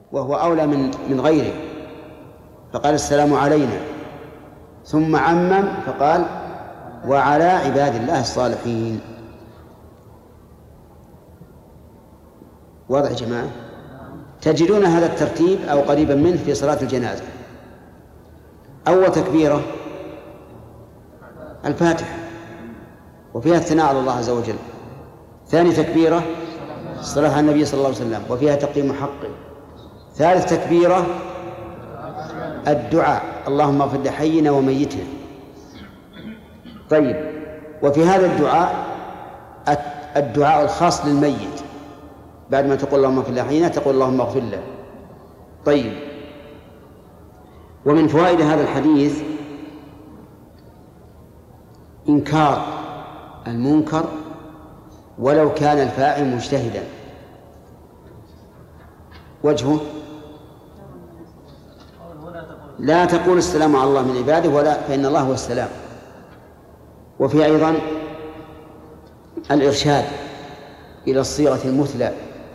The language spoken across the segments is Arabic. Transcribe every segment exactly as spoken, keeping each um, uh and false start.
وهو أولى من من غيره، فقال السلام علينا، ثم عمم فقال وعلى عباد الله الصالحين. واضح يا جماعة؟ تجدون هذا الترتيب أو قريبا منه في صلاة الجنازة. أول تكبيرة الفاتحة وفيها الثناء على الله عز وجل. ثاني تكبيرة الصلاة على النبي صلى الله عليه وسلم وفيها تقديم حقه. ثالث تكبيرة الدعاء اللهم اغفر لحينا وميتنا. طيب، وفي هذا الدعاء الدعاء الخاص للميت، بعد ما تقول اللهم اغفر لحينا تقول اللهم اغفر له. طيب، ومن فوائد هذا الحديث إنكار المنكر ولو كان الفاعل مجتهدا. وجهه لا تقول السلام على الله من عباده ولا فإن الله هو السلام. وفي أيضا الإرشاد إلى الصيغة المثلى.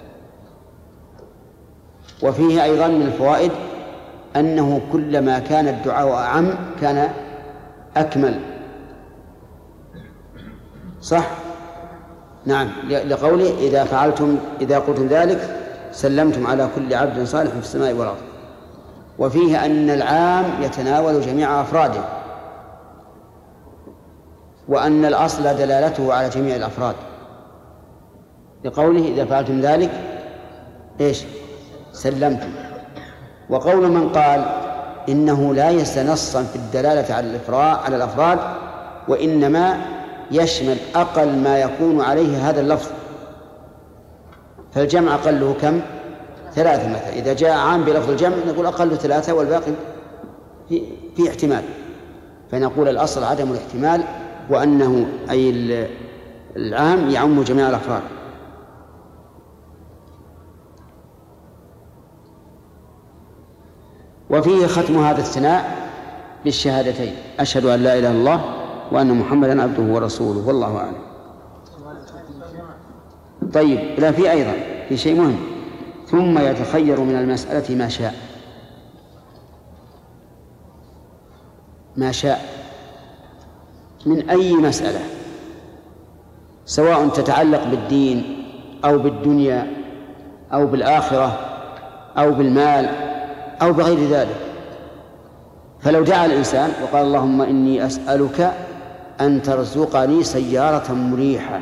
وفيه أيضا من الفوائد أنه كلما كان الدعاء أعم كان أكمل. صح؟ نعم، لقوله إذا فعلتم إذا قلتم ذلك سلمتم على كل عبد صالح في السماء والأرض. وفيه أن العام يتناول جميع أفراده، وأن الأصل دلالته على جميع الأفراد، لقوله إذا فعلتم ذلك إيش سلمتم. وقول من قال إنه لا يستنصا في الدلالة على الإفراد على الأفراد، وإنما يشمل أقل ما يكون عليه هذا اللفظ، فالجمع أقله كم؟ ثلاثة مثلا. إذا جاء عام بلفظ الجمع نقول أقل ثلاثة والباقي في, في احتمال، فنقول الأصل عدم الاحتمال، وأنه أي العام يعم جميع الأفراد. وفيه ختم هذا الثناء بالشهادتين أشهد أن لا إله إلا الله وأن محمدا عبده ورسوله، والله أعلم. طيب، لا في أيضا في شيء مهم، ثم يتخير من المسألة ما شاء. ما شاء من أي مسألة، سواء تتعلق بالدين أو بالدنيا أو بالآخرة أو بالمال أو بغير ذلك. فلو دعا الإنسان وقال اللهم إني أسألك أن ترزقني سيارة مريحة،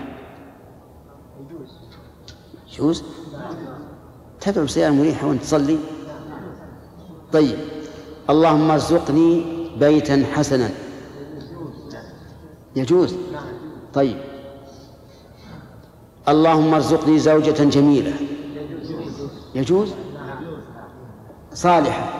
يجوز؟ تدعو سيارة مريحة وأنت تصلي؟ طيب، اللهم ارزقني بيتا حسنا، يجوز؟ طيب، اللهم ارزقني زوجة جميلة، يجوز؟ صالحة،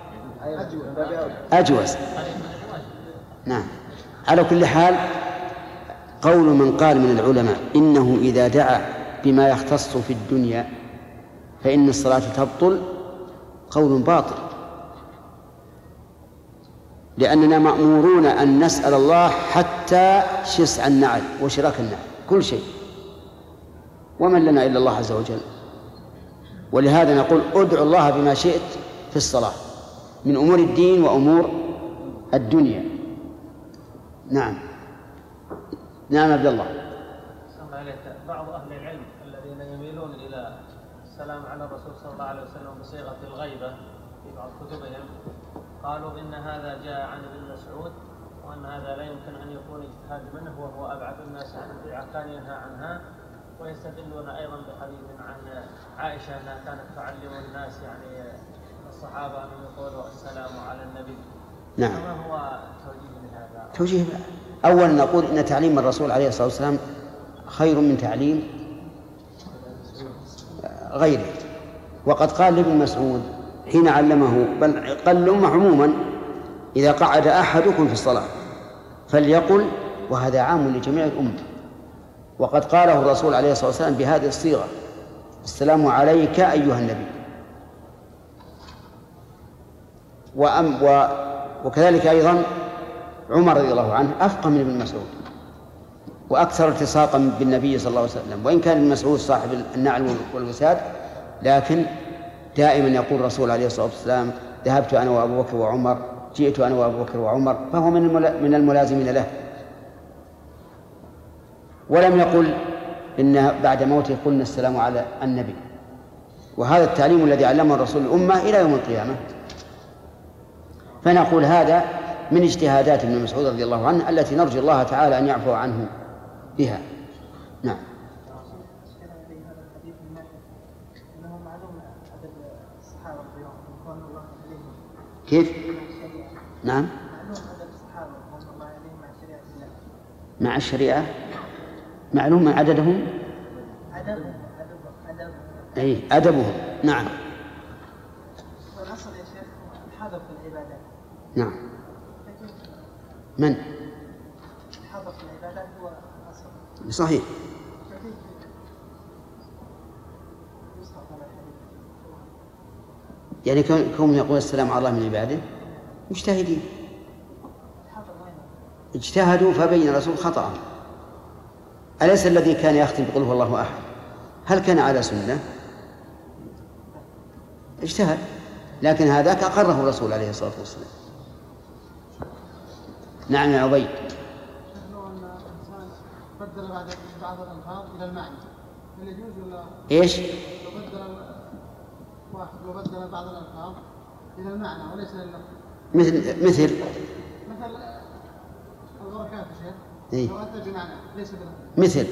أجوز. نعم. على كل حال، قول من قال من العلماء إنه إذا دعا بما يختص في الدنيا فإن الصلاة تبطل قول باطل، لأننا مأمورون أن نسأل الله حتى شسع النعل وشراك النعل، كل شيء، ومن لنا إلا الله عز وجل. ولهذا نقول ادعوا الله بما شئت في الصلاة من أمور الدين وأمور الدنيا. نعم. نعم عبد الله. بعض أهل العلم الذين يميلون إلى السلام على الرسول صلى الله عليه وسلم بصيغة الغيبة في بعض كتبهم قالوا إن هذا جاء عن ابن مسعود، وأن هذا لا يمكن أن يكون اجتهاد منه، وهو أبعد الناس عن البدعة كان ينهى عنها. ويستدلون أيضا بحديث عن عائشة أنها كانت تعلم الناس يعني الصحابة أن يقولوا السلام على النبي. نعم. فما هو توجيه لهذا؟ توجيه أولا نقول إن تعليم الرسول عليه الصلاة والسلام خير من تعليم غيره. وقد قال لابن مسعود حين علمه، بل قال الأمة عموما، إذا قعد أحدكم في الصلاة فليقل، وهذا عام لجميع الأمة. وقد قاله الرسول عليه الصلاة والسلام بهذه الصيغة: السلام عليك أيها النبي. وأم و وكذلك أيضا عمر رضي الله عنه أفقه من ابن مسعود وأكثر التصاقا بالنبي صلى الله عليه وسلم، وإن كان ابن مسعود صاحب النعل والوساد، لكن دائما يقول الرسول عليه الصلاة والسلام ذهبت أنا وأبو بكر وعمر، جئت أنا وأبو بكر وعمر، فهو من الملازمين له. ولم يقل إن بعد موته قلنا السلام على النبي، وهذا التعليم الذي علمه الرسول الأمة إلى يوم القيامة. فنقول هذا من اجتهادات ابن مسعود رضي الله عنه التي نرجو الله تعالى أن يعفو عنه بها. نعم. كيف؟ نعم. مع الشريعة معلوم من عددهم. أي أدبهم. نعم. والأصل يا شيخ الحذر في العبادات. نعم. من؟ الحذر في العبادات هو الأصل. صحيح. يعني كون يقول السلام على الله من عباده مجتهدين، اجتهدوا فبين الرسول خطأ. أليس الذي كان يختم بقول هو الله أحد هل كان على سنة؟ اجتهد، لكن هذاك أقره الرسول عليه الصلاة والسلام. نعم يا عبيد. بدل بعد بعض الألفاظ إلى المعنى هل يجوز ولا إيش؟ لو بدل واحد لو بدل بعض الألفاظ إلى المعنى وليس لللفظ. مثل مثل مثل البركات يا شيخ. إيه؟ لو أتى بمعنى ليس بلفظ. مثل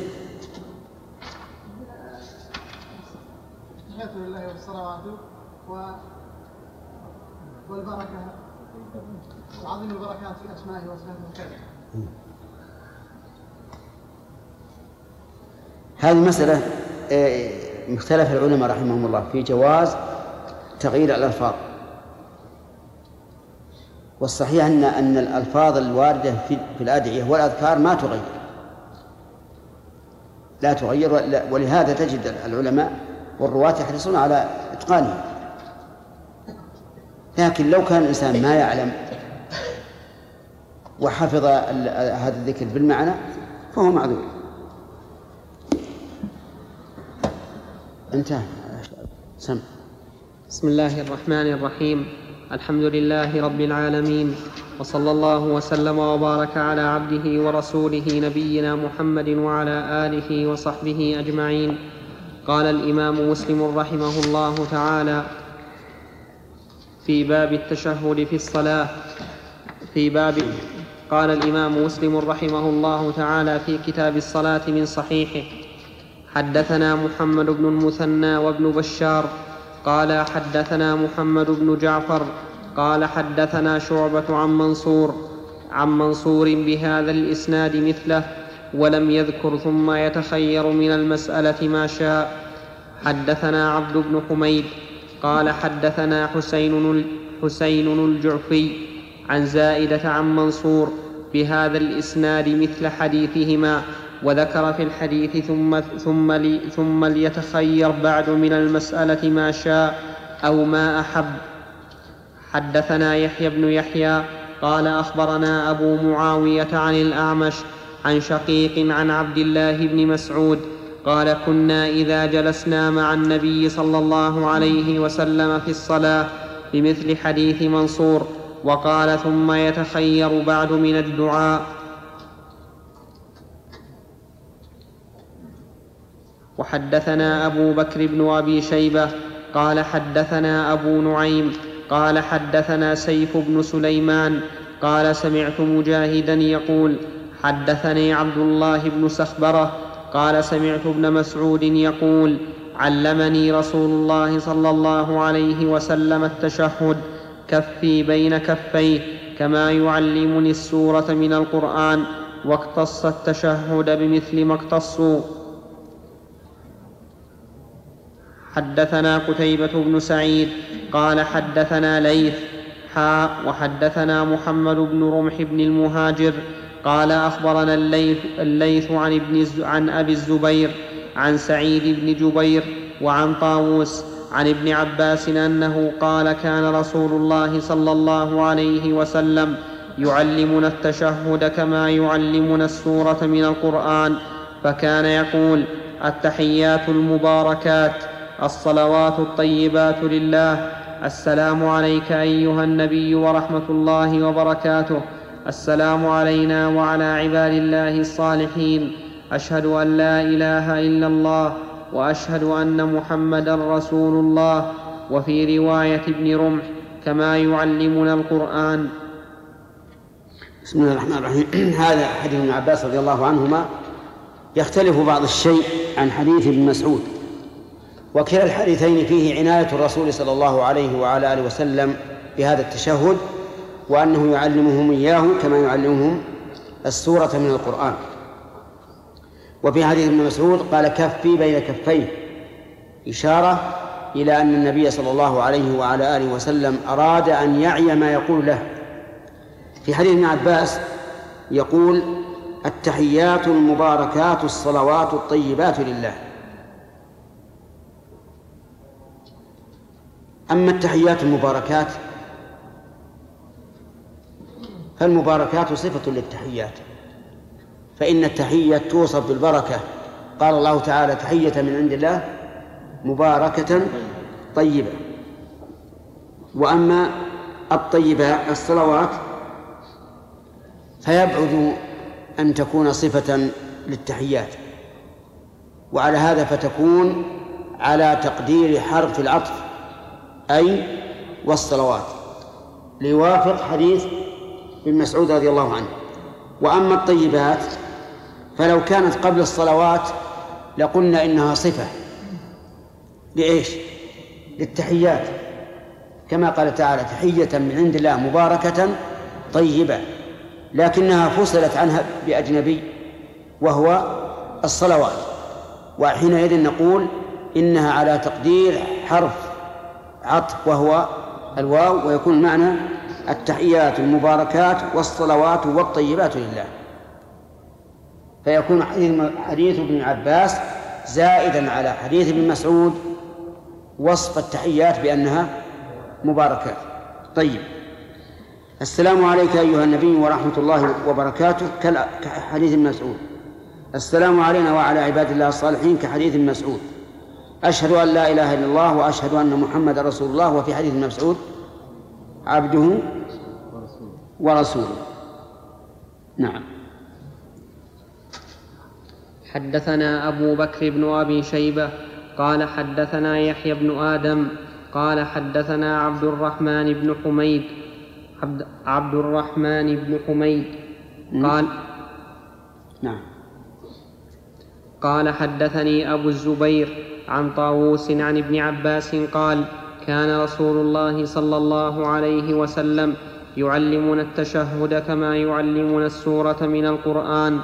التحيات لله والصلوات و والبركة وعظيم البركات في أسمائه وصفاته وكذا. هذه مسألة مختلف العلماء رحمهم الله في جواز تغيير الألفاظ، والصحيح أن أن الألفاظ الواردة في الأدعية والأذكار ما تغير، لا تغير، ولهذا تجد العلماء والرواة يحرصون على إتقانها. لكن لو كان الإنسان ما يعلم وحفظ هذا الذكر بالمعنى فهو معذور. انتهى. سم. بسم الله الرحمن الرحيم. الحمد لله رب العالمين، وصلى الله وسلم وبارك على عبده ورسوله نبينا محمد وعلى آله وصحبه أجمعين. قال الإمام مسلم رحمه الله تعالى في باب التشهد في الصلاة في باب قال الإمام مسلم رحمه الله تعالى في كتاب الصلاة من صحيحه: حدثنا محمد بن المثنى وابن بشار قال حدثنا محمد بن جعفر قال حدثنا شعبة عن منصور عن منصور بهذا الإسناد مثله ولم يذكر ثم يتخير من المسألة ما شاء. حدثنا عبد بن حميد قال حدثنا حسين حسين الجعفي عن زائدة عن منصور بهذا الإسناد مثل حديثهما، وذكر في الحديث ثم, ثم, لي ثم ليتخير بعد من المسألة ما شاء أو ما أحب. حدثنا يحيى بن يحيى قال أخبرنا أبو معاوية عن الأعمش عن شقيق عن عبد الله بن مسعود قال كنا إذا جلسنا مع النبي صلى الله عليه وسلم في الصلاة بمثل حديث منصور، وقال ثم يتخير بعد من الدعاء. وحدثنا أبو بكر بن أبي شيبة قال حدثنا أبو نعيم قال حدثنا سيف بن سليمان قال سمعت مجاهدا يقول حدثني عبد الله بن سخبرة قال سمعت ابن مسعود يقول علمني رسول الله صلى الله عليه وسلم التشهد كفي بين كفيه كما يعلمني السورة من القرآن، واقتص التشهد بمثل ما اقتصوا. حدثنا قتيبة بن سعيد قال حدثنا ليث حاء وحدثنا محمد بن رمح بن المهاجر قال أخبرنا الليث, الليث عن, ابن عن أبي الزبير عن سعيد بن جبير وعن طاووس عن ابن عباس أنه قال كان رسول الله صلى الله عليه وسلم يعلمنا التشهد كما يعلمنا السورة من القرآن، فكان يقول التحيات المباركات الصلوات الطيبات لله. السلام عليك أيها النبي ورحمة الله وبركاته. السلام علينا وعلى عباد الله الصالحين. أشهد أن لا إله إلا الله وأشهد أن محمدا رسول الله. وفي رواية ابن رمح كما يعلمنا القرآن. بسم الله الرحمن الرحيم. هذا حديث ابن عباس رضي الله عنهما يختلف بعض الشيء عن حديث ابن مسعود، وكلا الحديثين فيه عناية الرسول صلى الله عليه وعلى آله وسلم بهذا التشهد، وأنه يعلمهم إياه كما يعلمهم السورة من القرآن. وفي حديث ابن مسعود قال كفي بين كفيه، إشارة إلى أن النبي صلى الله عليه وعلى آله وسلم أراد أن يعي ما يقول له. في حديث ابن عباس يقول التحيات المباركات الصلوات الطيبات لله. أما التحيات المباركات فالمباركات صفة للتحيات، فإن التحية توصف بالبركة. قال الله تعالى تحية من عند الله مباركة طيبة. وأما الطيبات الصلوات فيبعد أن تكون صفة للتحيات، وعلى هذا فتكون على تقدير حرف العطف أي والصلوات، ليوافق حديث ابن مسعود رضي الله عنه. وأما الطيبات فلو كانت قبل الصلوات لقلنا إنها صفة لإيش؟ للتحيات، كما قال تعالى تحية من عند الله مباركة طيبة، لكنها فصلت عنها بأجنبي وهو الصلوات، وحينئذ نقول إنها على تقدير حرف عطف وهو الواو، ويكون المعنى التحيات المباركات والصلوات والطيبات لله. فيكون حديث ابن عباس زائدا على حديث ابن مسعود وصف التحيات بأنها مباركات. طيب، السلام عليك أيها النبي ورحمة الله وبركاته كحديث ابن مسعود. السلام علينا وعلى عباد الله الصالحين كحديث ابن مسعود. أشهد أن لا إله إلا الله وأشهد أن محمد رسول الله. وفي حديث ابن مسعود عبده ورسوله. نعم. حدثنا أبو بكر بن أبي شيبة قال حدثنا يحيى بن آدم قال حدثنا عبد الرحمن بن حميد عبد, عبد الرحمن بن حميد قال نعم قال حدثني أبو الزبير عن طاووس عن ابن عباس قال كان رسول الله صلى الله عليه وسلم يعلمنا التشهد كما يعلمنا السورة من القرآن.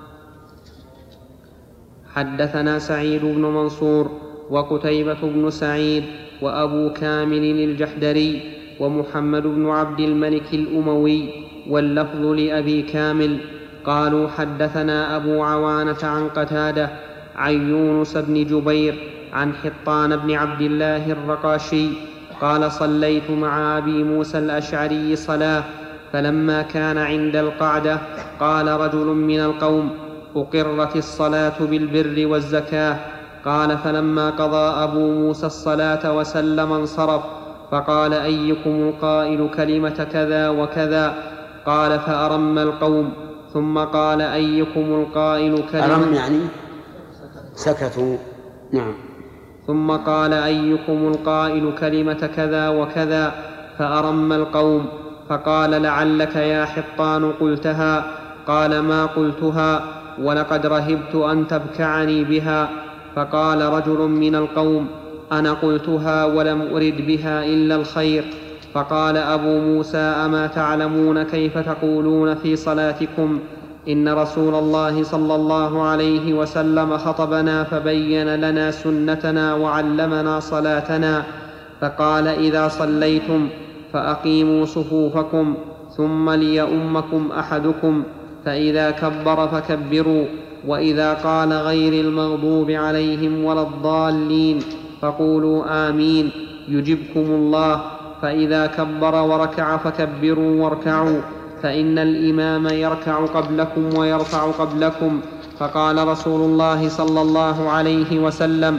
حدثنا سعيد بن منصور وقتيبة بن سعيد وأبو كامل الجحدري ومحمد بن عبد الملك الأموي، واللفظ لأبي كامل. قالوا حدثنا أبو عوانة عن قتادة عن يونس بن جبير عن حطان بن عبد الله الرقاشي قال صليت مع أبي موسى الأشعري صلاة، فلما كان عند القعدة قال رجل من القوم أقرت الصلاة بالبر والزكاة. قال فلما قضى أبو موسى الصلاة وسلم انصرف، فقال أيكم القائل كلمة كذا وكذا؟ قال فأرم القوم، ثم قال أيكم القائل كلمة أرم يعني سكتوا. نعم. ثم قال أيكم القائل كلمة كذا وكذا؟ فأرم القوم، فقال لعلك يا حطان قلتها. قال ما قلتها، ولقد رهبت أن تبكعني بها. فقال رجل من القوم أنا قلتها ولم أرد بها إلا الخير. فقال أبو موسى أما تعلمون كيف تقولون في صلاتكم؟ إن رسول الله صلى الله عليه وسلم خطبنا فبين لنا سنتنا وعلمنا صلاتنا، فقال إذا صليتم فأقيموا صفوفكم ثم ليؤمكم أحدكم، فإذا كبر فكبروا، وإذا قال غير المغضوب عليهم ولا الضالين فقولوا آمين يجبكم الله، فإذا كبر وركع فكبروا واركعوا، فإن الإمام يركع قبلكم ويرفع قبلكم. فقال رسول الله صلى الله عليه وسلم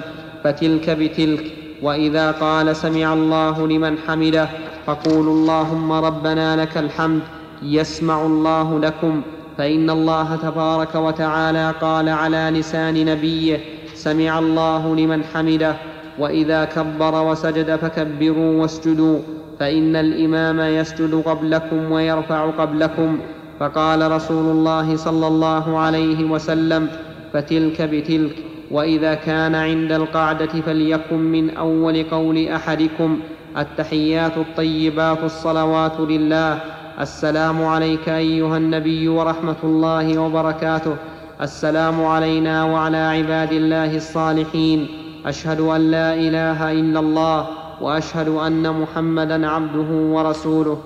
فتلك بتلك. وإذا قال سمع الله لمن حمده فقولوا اللهم ربنا لك الحمد يسمع الله لكم، فإن الله تبارك وتعالى قال على لسان نبيه سمع الله لمن حمده. وإذا كبر وسجد فكبروا واسجدوا، فإن الإمام يسجد قبلكم ويرفع قبلكم. فقال رسول الله صلى الله عليه وسلم فتلك بتلك. وإذا كان عند القعدة فليكن من أول قول أحدكم التحيات الطيبات الصلوات لله، السلام عليك أيها النبي ورحمة الله وبركاته، السلام علينا وعلى عباد الله الصالحين، أشهد أن لا إله إلا الله وأشهد أن محمدا عبده ورسوله.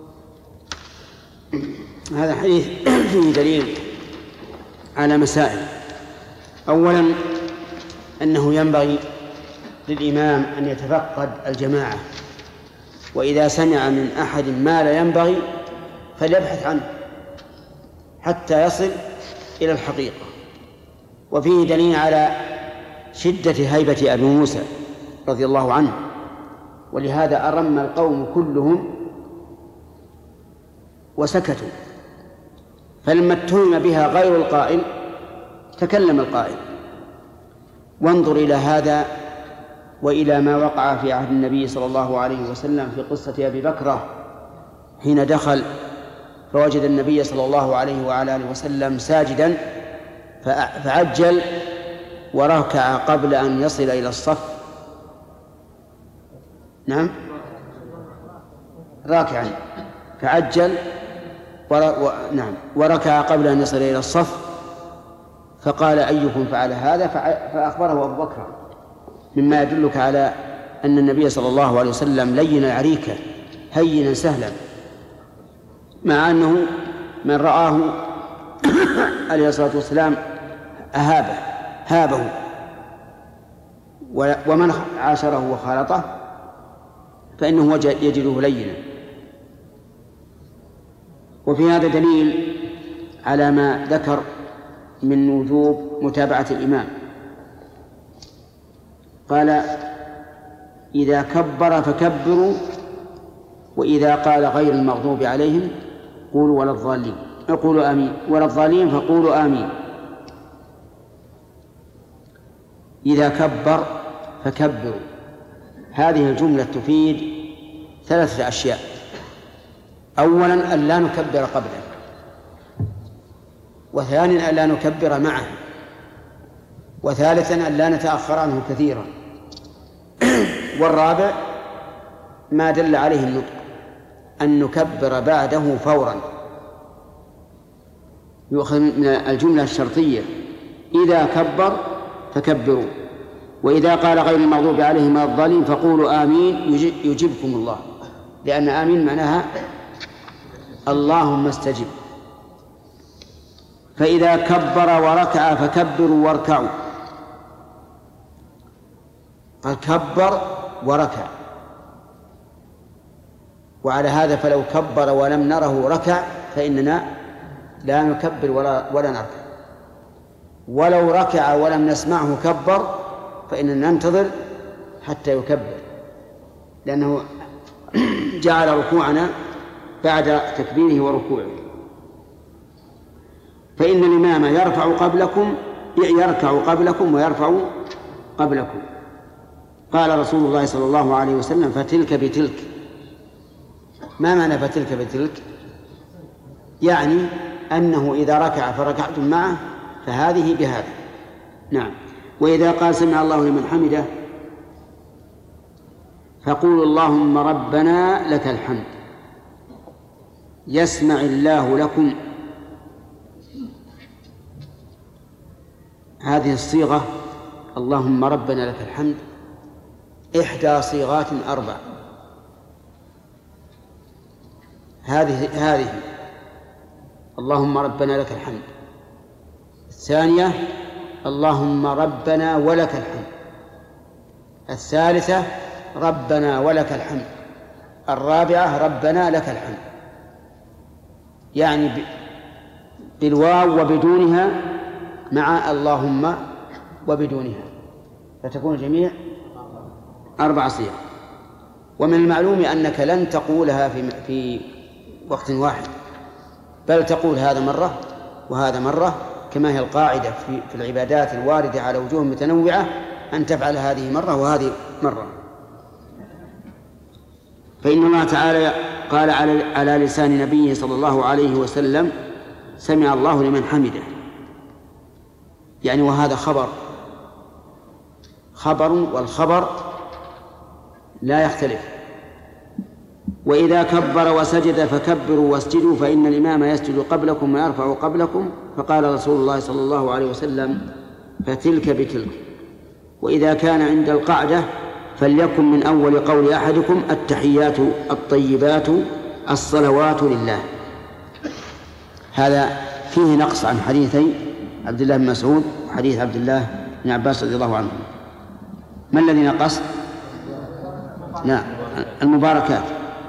هذا حديث فيه دليل على مسائل. أولا أنه ينبغي للإمام أن يتفقد الجماعة، وإذا سمع من أحد ما لا ينبغي فليبحث عنه حتى يصل إلى الحقيقة. وفيه دليل على شدة هيبة أبي موسى رضي الله عنه، ولهذا أرم القوم كلهم وسكتوا، فلما اتهم بها غير القائل تكلم القائل. وانظر إلى هذا وإلى ما وقع في عهد النبي صلى الله عليه وسلم في قصة أبي بكرة حين دخل فوجد النبي صلى الله عليه وعلى آله وسلم ساجدا فعجل وركع قبل أن يصل إلى الصف. نعم راكعا فعجل ور... و... نعم وركع قبل أن يصل إلى الصف، فقال أيكم فعل هذا؟ فأخبره أبو بكر، مما يدلك على أن النبي صلى الله عليه وسلم لين العريكة هينا سهلا، مع أنه من رآه عليه الصلاة والسلام أهابه هابه، ومن عاشره وخالطه فإنه يجده لينا. وفي هذا دليل على ما ذكر من وجوب متابعة الإمام. قال إذا كبر فكبروا، وإذا قال غير المغضوب عليهم قولوا ولا الضالين قولوا آمين ولا الضالين فقولوا آمين. إذا كبر فكبروا، هذه الجملة تفيد ثلاثة أشياء. أولا أن لا نكبر قبله، وثانيا أن لا نكبر معه، وثالثا أن لا نتأخر عنه كثيرا، والرابع ما دل عليه النطق أن نكبر بعده فورا. يؤخذ من الجملة الشرطية إذا كبر فكبروا، وإذا قال غير المغضوب عليهم ولا الضالين فقولوا آمين يجيبكم الله، لأن آمين معناها اللهم استجب. فإذا كبر وركع فكبروا واركعوا، قال كبر وركع، وعلى هذا فلو كبر ولم نره ركع فإننا لا نكبر ولا, ولا نركع، ولو ركع ولم نسمعه كبر فإننا ننتظر حتى يكبر، لأنه جعل ركوعنا بعد تكبيره وركوعه. فإن الإمام يرفع قبلكم يركع قبلكم ويرفع قبلكم. قال رسول الله صلى الله عليه وسلم فتلك بتلك. ما معنى فتلك بتلك؟ يعني أنه إذا ركع فركعتم معه فهذه بهذا. نعم. وإذا قال سمع الله لمن حمده فقولوا اللهم ربنا لك الحمد يسمع الله لكم. هذه الصيغة اللهم ربنا لك الحمد إحدى صيغات أربع. هذه هذه اللهم ربنا لك الحمد. الثانية اللهم ربنا ولك الحمد. الثالثة ربنا ولك الحمد. الرابعة ربنا لك الحمد، يعني بالواو وبدونها مع اللهم وبدونها. فتكون الجميع أربع صيغ. ومن المعلوم أنك لن تقولها في في وقت واحد، بل تقول هذا مرة وهذا مرة، كما هي القاعدة في في العبادات الواردة على وجوه متنوعة أن تفعل هذه مرة وهذه مرة. فإن الله تعالى قال على على لسان نبيه صلى الله عليه وسلم: سمع الله لمن حمده، يعني وهذا خبر خبر والخبر لا يختلف. وإذا كبر وسجد فكبروا واسجدوا فإن الإمام يسجد قبلكم ويرفع قبلكم، فقال رسول الله صلى الله عليه وسلم: فتلك بتلك. وإذا كان عند القعدة فليكن من أول قول أحدكم: التحيات الطيبات الصلوات لله. هذا فيه نقص عن حديثي عبد الله بن مسعود وحديث عبد الله بن عباس رضي الله عنه. ما الذي نقص؟ نعم، المباركات.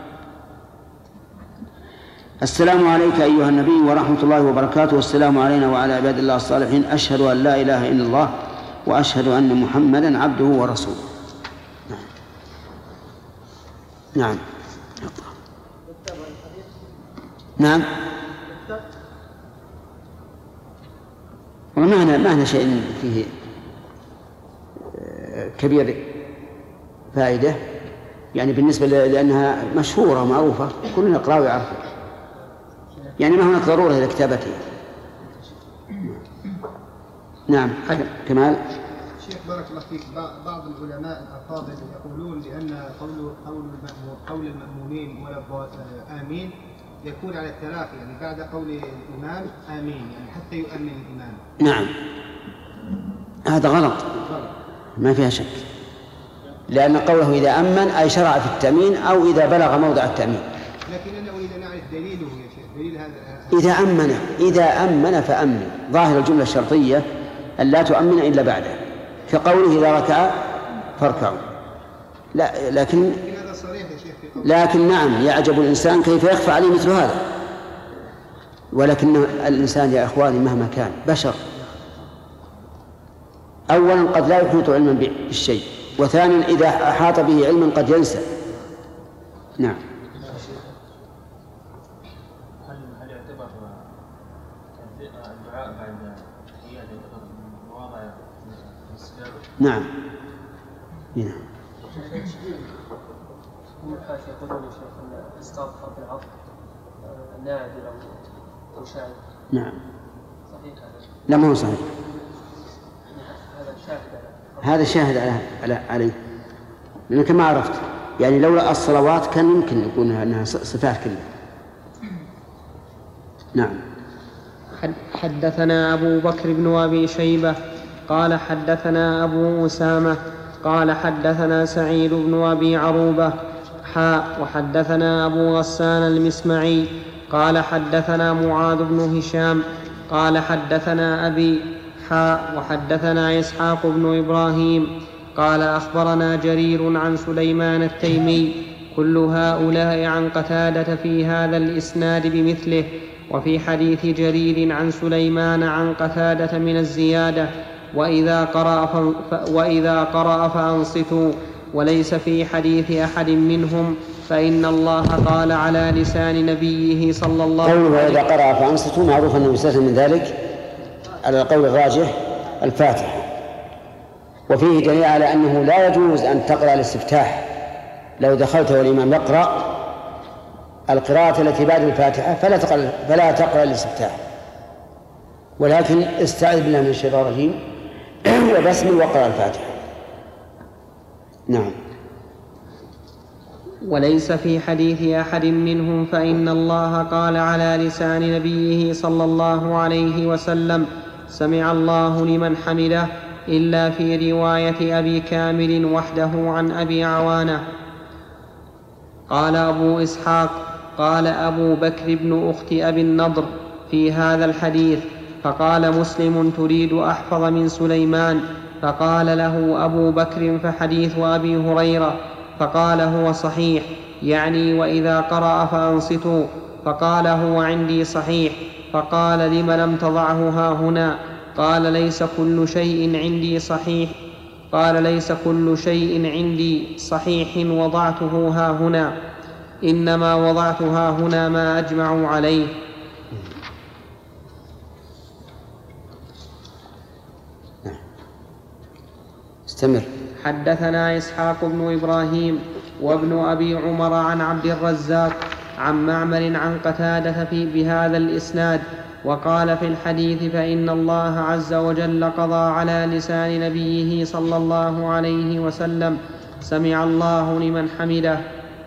السلام عليك أيها النبي ورحمة الله وبركاته، والسلام علينا وعلى عباد الله الصالحين، أشهد أن لا إله إلا الله وأشهد أن محمدا عبده ورسوله. نعم نعم ومعنى معنى شيء فيه كبير فائدة، يعني بالنسبة لأنها مشهورة ومعروفة كلنا نقرأ ويعرفها، يعني ما هناك ضرورة إلى كتابتها. نعم كمال. شيخ بارك الله فيك، بعض العلماء الأفاضل يقولون بأن قول قول قول المأمومين ولا آمين يكون على التراخي، يعني بعد قول الإمام آمين، يعني حتى يؤمن الإمام. نعم هذا غلط ما فيها شك، لأن قوله إذا أمن أي شرع في التأمين أو إذا بلغ موضع التأمين. لكن أنا أريد أن أعرف دليله يا شيخ، دليل هذا. إذا أمن إذا أمن فأمن، ظاهر الجملة الشرطية أن لا تؤمن إلا بعده، كقوله إذا ركع فاركعوا. لا لكن لكن نعم يعجب الإنسان كيف يخفى عليه مثل هذا، ولكن الإنسان يا إخواني مهما كان بشر، أولا قد لا يحيط علما بالشيء، وثانيا إذا أحاط به علما قد ينسى. نعم. هل يعتبر الدعاء بعد التحيات يعتبر مواضع الاستجابة؟ نعم. نعم. هم الحاشية يقولون يا شيخ أن استغفر في العصر نادر أو شاذ. نعم. صحيح هذا؟ لا ما هو صحيح. هذا شاهد هذا شاهد على على عليه، لأنك ما عرفت، يعني لولا الصلوات كان يمكن يكون أنها صفات كلها. نعم. حدثنا أبو بكر بن أبي شيبة قال حدثنا أبو أسامة قال حدثنا سعيد بن أبي عروبة حاء وحدثنا أبو غسان المسمعي قال حدثنا معاذ بن هشام قال حدثنا أبي حاء وحدثنا إسحاق بن إبراهيم قال أخبرنا جرير عن سليمان التيمي، كل هؤلاء عن قتادة في هذا الإسناد بمثله، وفي حديث جرير عن سليمان عن قتادة من الزيادة وإذا قرأ, ف... وإذا قرأ فأنصتوا، وليس في حديث أحد منهم، فإن الله قال على لسان نبيه صلى الله عليه وسلم. وإذا قرأ فأنصتوا معروف أنه يستثنى من ذلك على القول الراجح الفاتحة، وفيه دليل على أنه لا يجوز أن تقرأ الاستفتاح. لو دخلت والإمام يقرأ القراءة التي بعد الفاتحة فلا تقرأ فلا تقرأ الاستفتاح، ولكن استعذ بالله من الشيطان الرجيم وبسم وقرأ الفاتحة. نعم. وليس في حديث أحد منهم، فإن الله قال على لسان نبيه صلى الله عليه وسلم سمع الله لمن حمده، إلا في رواية أبي كامل وحده عن أبي عوانة. قال أبو إسحاق قال أبو بكر بن أخت أبي النضر في هذا الحديث، فقال مسلم تريد أحفظ من سليمان، فقال له أبو بكر فحديث أبي هريرة، فقال هو صحيح، يعني وإذا قرأ فأنصتوا، فقال هو عندي صحيح، فقال لم لم تضعه ها هنا؟ قال ليس كل شيء عندي صحيح، قال ليس كل شيء عندي صحيح وضعته ها هنا، إنما وضعت ها هنا ما أجمعوا عليه. استمر. حدثنا إسحاق بن إبراهيم وابن أبي عمر عن عبد الرزاق عن معمر عن قتادة في بهذا الإسناد، وقال في الحديث: فإن الله عز وجل قضى على لسان نبيه صلى الله عليه وسلم: سمع الله لمن حمده.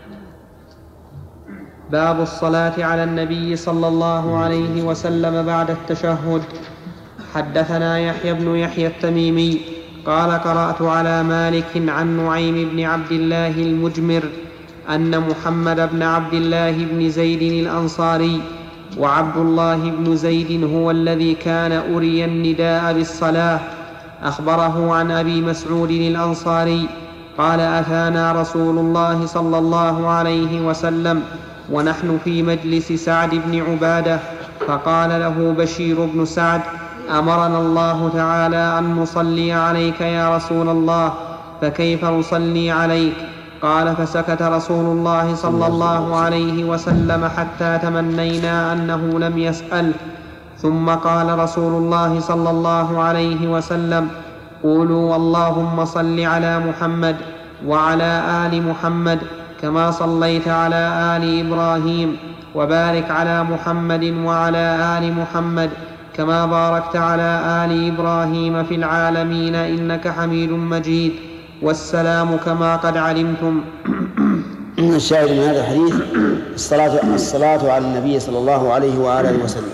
باب الصلاة على النبي صلى الله عليه وسلم بعد التشهد. حدثنا يحيى بن يحيى التميمي قال: قرأت على مالك عن نعيم بن عبد الله المجمر أن محمد بن عبد الله بن زيد الأنصاري وعبد الله بن زيد هو الذي كان أري النداء بالصلاة أخبره عن أبي مسعود الأنصاري قال: أتانا رسول الله صلى الله عليه وسلم ونحن في مجلس سعد بن عبادة، فقال له بشير بن سعد: أمرنا الله تعالى أن نصلي عليك يا رسول الله، فكيف نصلي عليك؟ قال: فسكت رسول الله صلى الله عليه وسلم حتى تمنينا أنه لم يسأل، ثم قال رسول الله صلى الله عليه وسلم: قولوا اللهم صل على محمد وعلى آل محمد كما صليت على آل إبراهيم، وبارك على محمد وعلى آل محمد كما باركت على آل إبراهيم في العالمين إنك حميد مجيد، والسلام كما قد علمتم. الشاهد من هذا الحديث الصلاة, الصلاة على النبي صلى الله عليه وآله وسلم.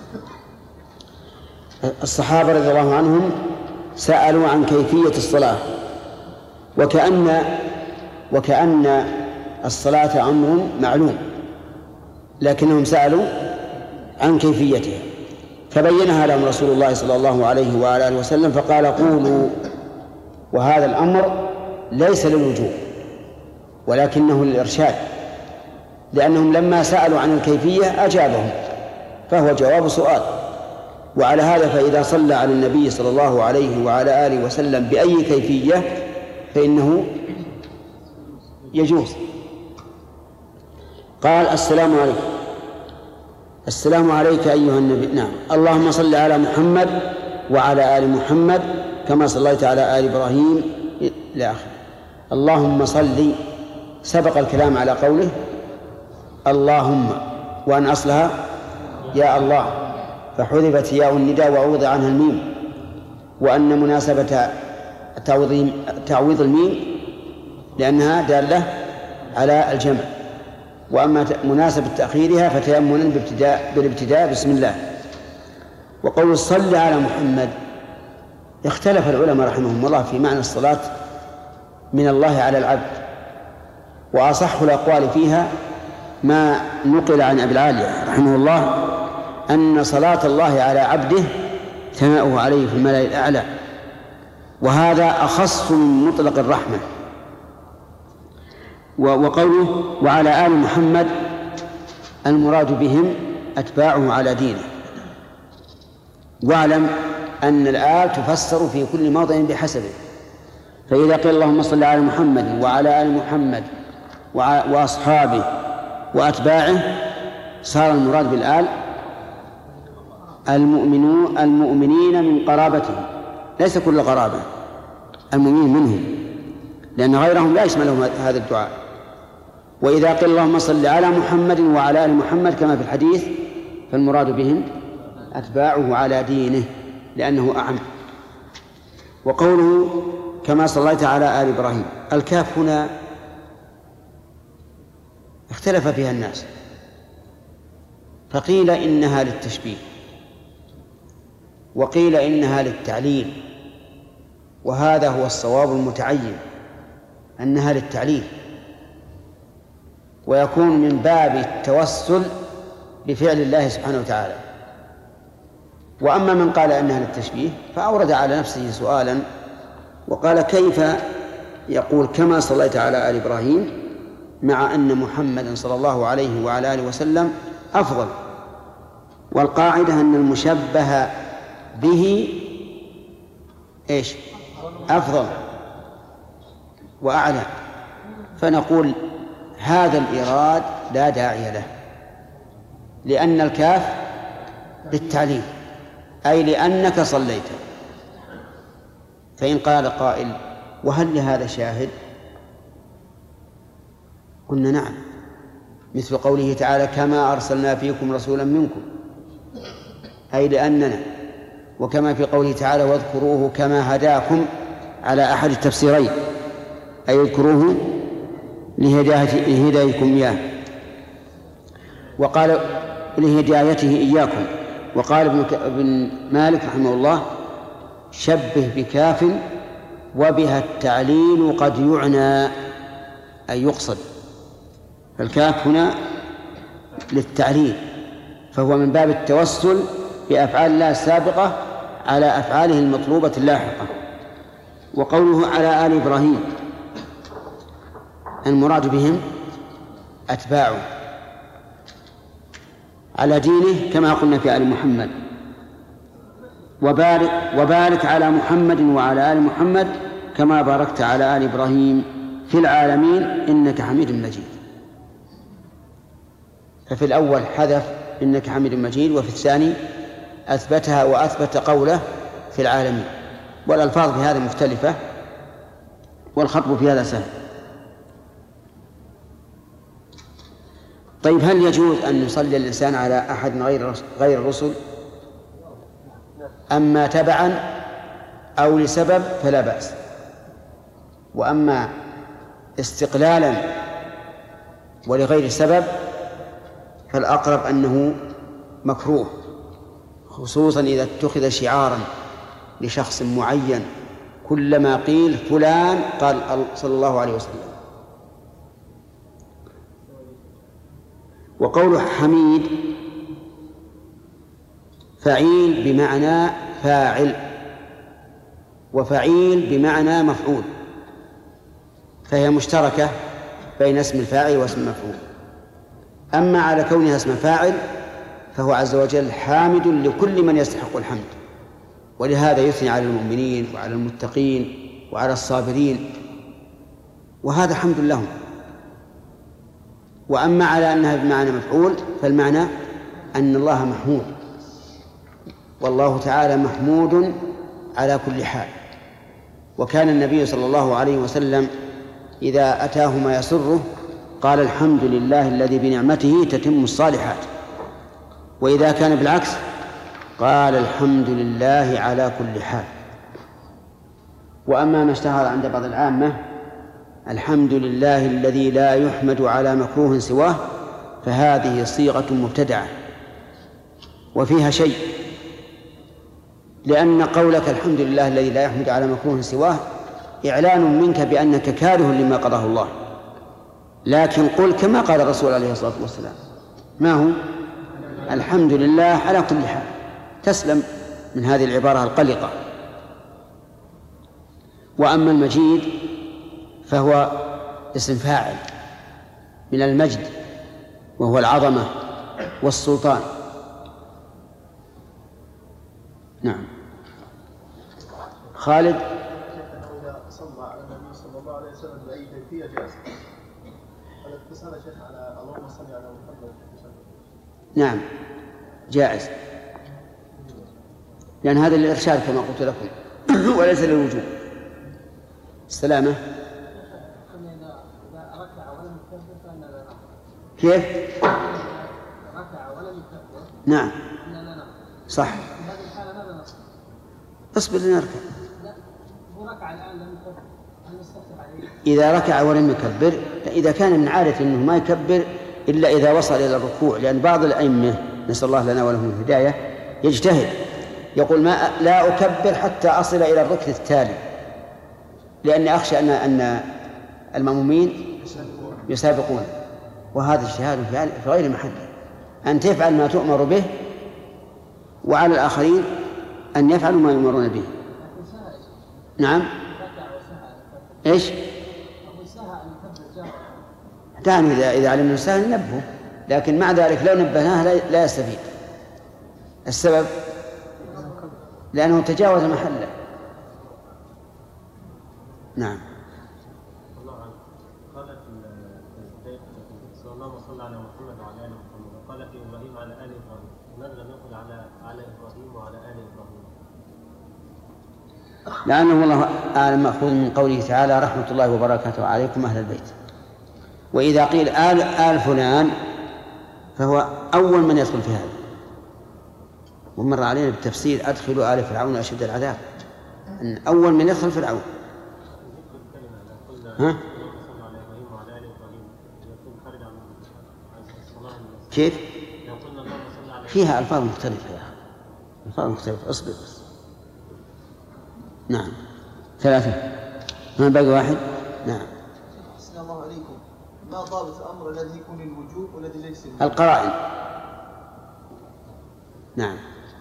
الصحابة رضي الله عنهم سألوا عن كيفية الصلاة، وكأن وكأن الصلاة أمر معلوم، لكنهم سألوا عن كيفيتها، فبينها لهم رسول الله صلى الله عليه وآله وسلم فقال: قولوا. وهذا الأمر ليس للوجوب ولكنه للإرشاد، لأنهم لما سألوا عن الكيفية أجابهم، فهو جواب سؤال. وعلى هذا فإذا صلى على النبي صلى الله عليه وعلى آله وسلم بأي كيفية فإنه يجوز. قال: السلام عليكم. السلام عليك أيها النبي. نعم. اللهم صل على محمد وعلى آل محمد كما صليت على آل إبراهيم إلى آخره. اللهم صل، سبق الكلام على قوله اللهم، وأن أصلها يا الله، فحذفت ياء النداء وعوض عنها الميم، وأن مناسبة تعويض الميم لأنها دالة على الجمع، وأما مناسبة تأخيرها فتيمنا بابتداء بالابتداء بسم الله. وقول صل على محمد اختلف العلماء رحمهم الله في معنى الصلاة من الله على العبد، وأصح الأقوال فيها ما نقل عن أبي العالية رحمه الله أن صلاة الله على عبده ثناؤه عليه في الملأ الأعلى، وهذا أخص من مطلق الرحمة. وقوله وعلى آل محمد المراد بهم أتباعه على دينه. واعلم أن الآل تفسر في كل موضع بحسبه، فإذا قيل اللهم صل على محمد وعلى آل محمد وأصحابه وأتباعه صار المراد بالآل المؤمنون المؤمنين من قرابته، ليس كل قرابة، المؤمنين منهم، لأن غيرهم لا يشملهم هذا الدعاء. وإذا قيل اللهم صل على محمد وعلى آل محمد كما في الحديث فالمراد بهم أتباعه على دينه لأنه أعم. وقوله كما صليت على آل إبراهيم، الكاف هنا اختلف فيها الناس، فقيل إنها للتشبيه، وقيل إنها للتعليل، وهذا هو الصواب المتعين أنها للتعليل، ويكون من باب التوسل بفعل الله سبحانه وتعالى. وأما من قال أنها للتشبيه فأورد على نفسه سؤالا وقال: كيف يقول كما صليت على آل إبراهيم مع أن محمدا صلى الله عليه وعلى آله وسلم أفضل؟ والقاعدة أن المشبه به إيش؟ أفضل، وأعلى، فنقول هذا الإيراد لا داعي له، لأن الكاف للتعليل، أي لأنك صليت. فإن قال قائل وهل لهذا شاهد؟ قلنا نعم، مثل قوله تعالى كما أرسلنا فيكم رسولا منكم، أي لأننا، وكما في قوله تعالى واذكروه كما هداكم على أحد التفسيرين، أي اذكروه لهدايتكم إياه، وقال لهدايته إياكم. وقال ابن مالك رحمه الله شبه بكاف وبها التعليل قد يعنى، أي يقصد، فالكاف هنا للتعليل، فهو من باب التوسل بأفعال الله السابقة على أفعاله المطلوبة اللاحقة. وقوله على آل إبراهيم المراد بهم أتباعه على دينه كما قلنا في آل محمد، وبارك, وبارك على محمد وعلى آل محمد كما باركت على آل إبراهيم في العالمين إنك حميد مجيد. ففي الأول حذف إنك حميد مجيد، وفي الثاني أثبتها وأثبت قوله في العالمين، والألفاظ في هذا مختلفة والخطب في هذا سهل. طيب هل يجوز أن يصلي الإنسان على أحد غير غير الرسل؟ أما تبعا أو لسبب فلا بأس، وأما استقلالا ولغير سبب فالأقرب أنه مكروه، خصوصا إذا اتخذ شعارا لشخص معين، كلما قيل فلان قال صلى الله عليه وسلم. وقوله حميد فعيل بمعنى فاعل، وفعيل بمعنى مفعول، فهي مشتركة بين اسم الفاعل واسم المفعول. أما على كونها اسم فاعل فهو عز وجل حامد لكل من يستحق الحمد، ولهذا يثني على المؤمنين وعلى المتقين وعلى الصابرين، وهذا حمد لهم. وأما على أنها بمعنى مفعول فالمعنى أن الله محمود، والله تعالى محمود على كل حال. وكان النبي صلى الله عليه وسلم إذا أتاه ما يسره قال الحمد لله الذي بنعمته تتم الصالحات، وإذا كان بالعكس قال الحمد لله على كل حال. وأما ما اشتهر عند بعض العامة الحمد لله الذي لا يحمد على مكروه سواه، فهذه صيغة مبتدعة وفيها شيء، لأن قولك الحمد لله الذي لا يحمد على مكروه سواه إعلان منك بأنك كاره لما قضاه الله، لكن قل كما قال الرسول عليه الصلاة والسلام ما هو الحمد لله على كل حال، تسلم من هذه العبارة القلقة. وأما المجيد فهو اسم فاعل من المجد، وهو العظمة والسلطان. نعم. خالد إذا صلى على النبي صلى الله عليه وسلم بأي كيفية جاز. هذا اتصال شيخ على اللهم صل على محمد. نعم جائز، لأن هذا للإرشاد كما قلت لكم وليس للوجوب. السلامة كيف؟ ركع ولم يكبر. نعم صح. اصبر لنركع. لا هو ركع الآن لم يكبر، هل نستفتح عليه؟ إذا ركع ولم يكبر، إذا كان من عادة أنه ما يكبر إلا إذا وصل إلى الركوع، لأن بعض الأئمة نسأل الله لنا ولهم الهداية يجتهد يقول ما لا أكبر حتى أصل إلى الركن التالي، لأني أخشى أن أن المأمومين يسابقون، وهذا اجتهاد في غير محله. أن تفعل ما تؤمر به، وعلى الآخرين أن يفعلوا ما يؤمرون به. نعم إيش؟ دعني إذا إذا علمنا السهل ننبهه، لكن مع ذلك لو نبهناه لا يستفيد. السبب لأنه تجاوز محله. نعم. قال في اللهم صل على محمد وعلى ال محمد، قال في ابراهيم على ال ابراهيم، لماذا لم يقل على على ابراهيم وعلى ال ابراهيم؟ لأنه والله أعلم مأخوذ من قوله تعالى رحمة الله وبركاته عليكم أهل البيت. وإذا قيل آل آل فلان فهو أول من يدخل في هذا. ومر علينا بالتفسير أدخلوا آل فرعون أشد العذاب، أن أول من يدخل فرعون. ها؟ كيف؟ فيها ألفاظ مختلفة يا أخي، ألفاظ مختلفة. أصبر بس. نعم ثلاثة. ما باقي واحد؟ نعم. السلام عليكم. ما ضابط الأمر الذي يكون الوجوب والذي ليس الوجوب؟ القرائن. نعم.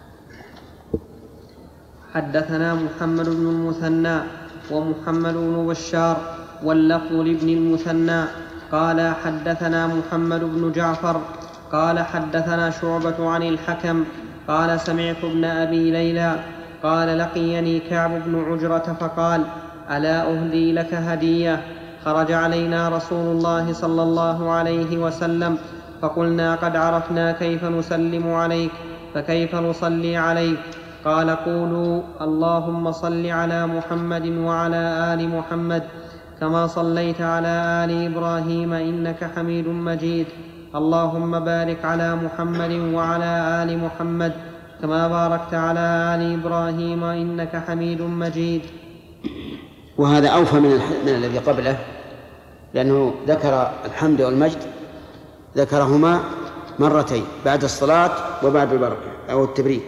حدثنا محمد بن المثنى ومحمد بن بشار واللفظ لابن المثنى قال حدثنا محمد بن جعفر قال حدثنا شعبة عن الحكم قال سمعت ابن أبي ليلى قال لقيني كعب بن عجرة فقال ألا أهدي لك هدية؟ خرج علينا رسول الله صلى الله عليه وسلم فقلنا قد عرفنا كيف نسلم عليك فكيف نصلي عليك؟ قال قولوا اللهم صل على محمد وعلى آل محمد كما صليت على آل إبراهيم إنك حميد مجيد، اللهم بارك على محمد وعلى آل محمد كما باركت على آل إبراهيم إنك حميد مجيد. وهذا أوفى من, من الذي قبله، لأنه ذكر الحمد والمجد ذكرهما مرتين بعد الصلاة وبعد البركة أو التبريك.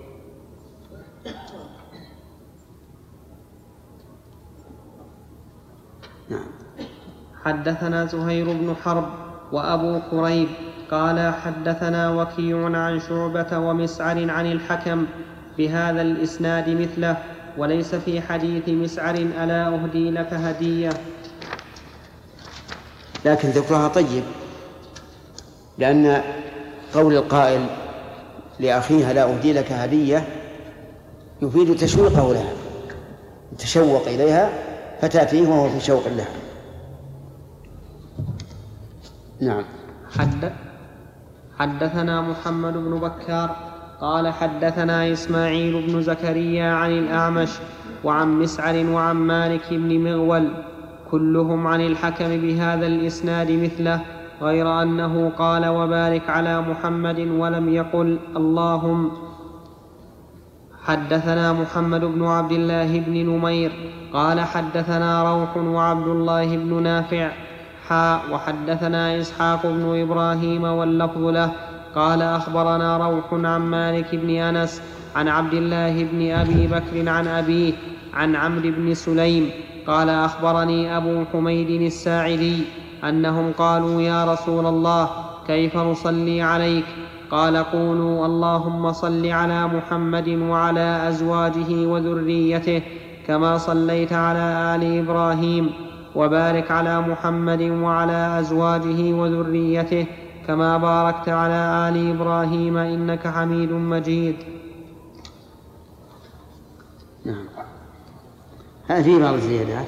نعم. حدثنا زهير بن حرب وأبو كريب قال حدثنا وكيع عن شعبة ومسعر عن الحكم بهذا الإسناد مثله، وليس في حديث مسعر ألا أهدي لك هدية. لكن ذكرها طيب، لأن قول القائل لأخيها لا أهدي لك هدية يفيد تشويقه لها، تشوق إليها فتأتيه وهو في شوق لها. نعم. حد حدثنا محمد بن بكار قال حدثنا إسماعيل بن زكريا عن الأعمش وعن مسعر وعن مالك بن مغول كلهم عن الحكم بهذا الإسناد مثله، غير أنه قال وبارك على محمد ولم يقل اللهم. حدثنا محمد بن عبد الله بن نمير قال حدثنا روح وعبد الله بن نافع حاء وحدثنا إسحاق بن إبراهيم واللفظ له قال أخبرنا روح عن مالك بن أنس عن عبد الله بن أبي بكر عن أبيه عن عمرو بن سليم قال أخبرني أبو حميد الساعدي أنهم قالوا يا رسول الله كيف نصلي عليك؟ قال قولوا اللهم صل على محمد وعلى أزواجه وذريته كما صليت على آل إبراهيم، وبارك على محمد وعلى أزواجه وذريته كما باركت على آل إبراهيم إنك حميد مجيد. نعم. هذا فيه بعض الزيادات.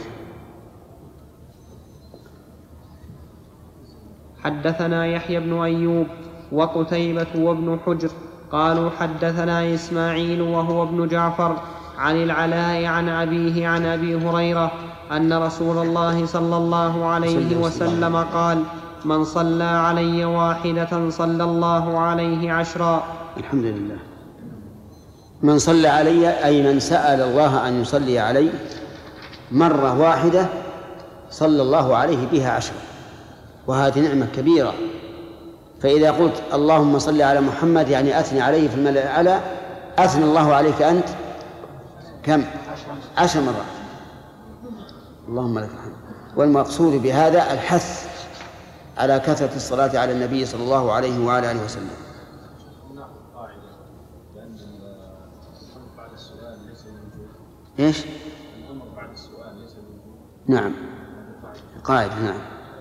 حدثنا يحيى بن أيوب وقتيبة وابن حجر قالوا حدثنا إسماعيل وهو ابن جعفر عن العلاء عن أبيه عن أبي هريرة أن رسول الله صلى الله عليه وسلم قال من صلى علي واحدة صلى الله عليه عشرا. الحمد لله. من صلى علي أي من سأل الله أن يصلي علي مرة واحدة صلى الله عليه بها عشرا، وهذه نعمة كبيرة. فإذا قلت اللهم صل على محمد يعني أثني عليه في الملأ الأعلى، أثنى الله عليك أنت كم؟ عشر مرات. اللهم لك الحمد. والمقصود بهذا الحث على كثرة الصلاة على النبي صلى الله عليه وعلى آله وسلم. إيش؟ الأمر بعد السؤال ليس بالوجوب. نعم. قاعدة. نعم.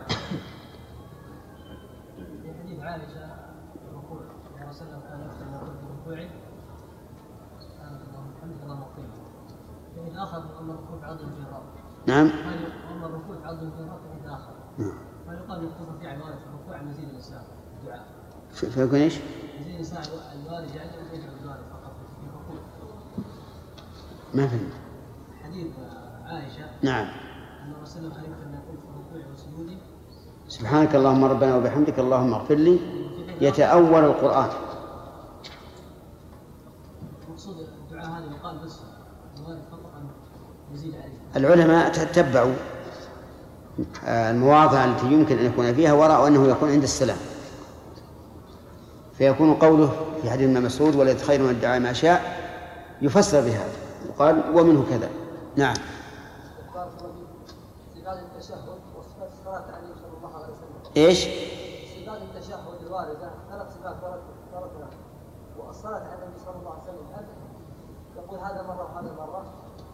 في حديث عائشة الركوع النبي صلى الله عليه وسلم كان يختم يقول بركوعه سبحانك اللهم وبحمدك اللهم اغفر لي. فإذا أخذ أمر الركوع بعض الجراء. نعم. هل أمر الركوع الركوع تعظم في ركعة آخر. نعم. فيقال يقتصر في الوارد في الركوع على مزيد الإسلام الدعاء. فيكون ايش؟ مزيد الإسلام الوارد يعني أن يجعل الوارد فقط في الركوع. ما فهمت. حديث عائشة. نعم. أن الرسول صلى الله عليه وسلم يقول في الركوع وسجوده سبحانك اللهم ربنا وبحمدك اللهم اغفر لي، يتأول القرآن. مقصود الدعاء هذا يقال بس الوارد فقط أن يزيد عليه. العلماء تتبعوا المواضع التي يمكن أن يكون فيها ورأوا أنه يكون عند السلام، فيكون قوله في حديث ابن مسعود وليت خير من الدعاء ما شاء يفسر بهذا، وقال ومنه كذا. نعم. وصفات الصلاة عليه صلى الله عليه وسلم. ايش؟ صفات التشهد الواردة ثلاث صفات وردنا، والصلاة على النبي صلى الله عليه وسلم هل يقول هذا مرة وهذا مرة؟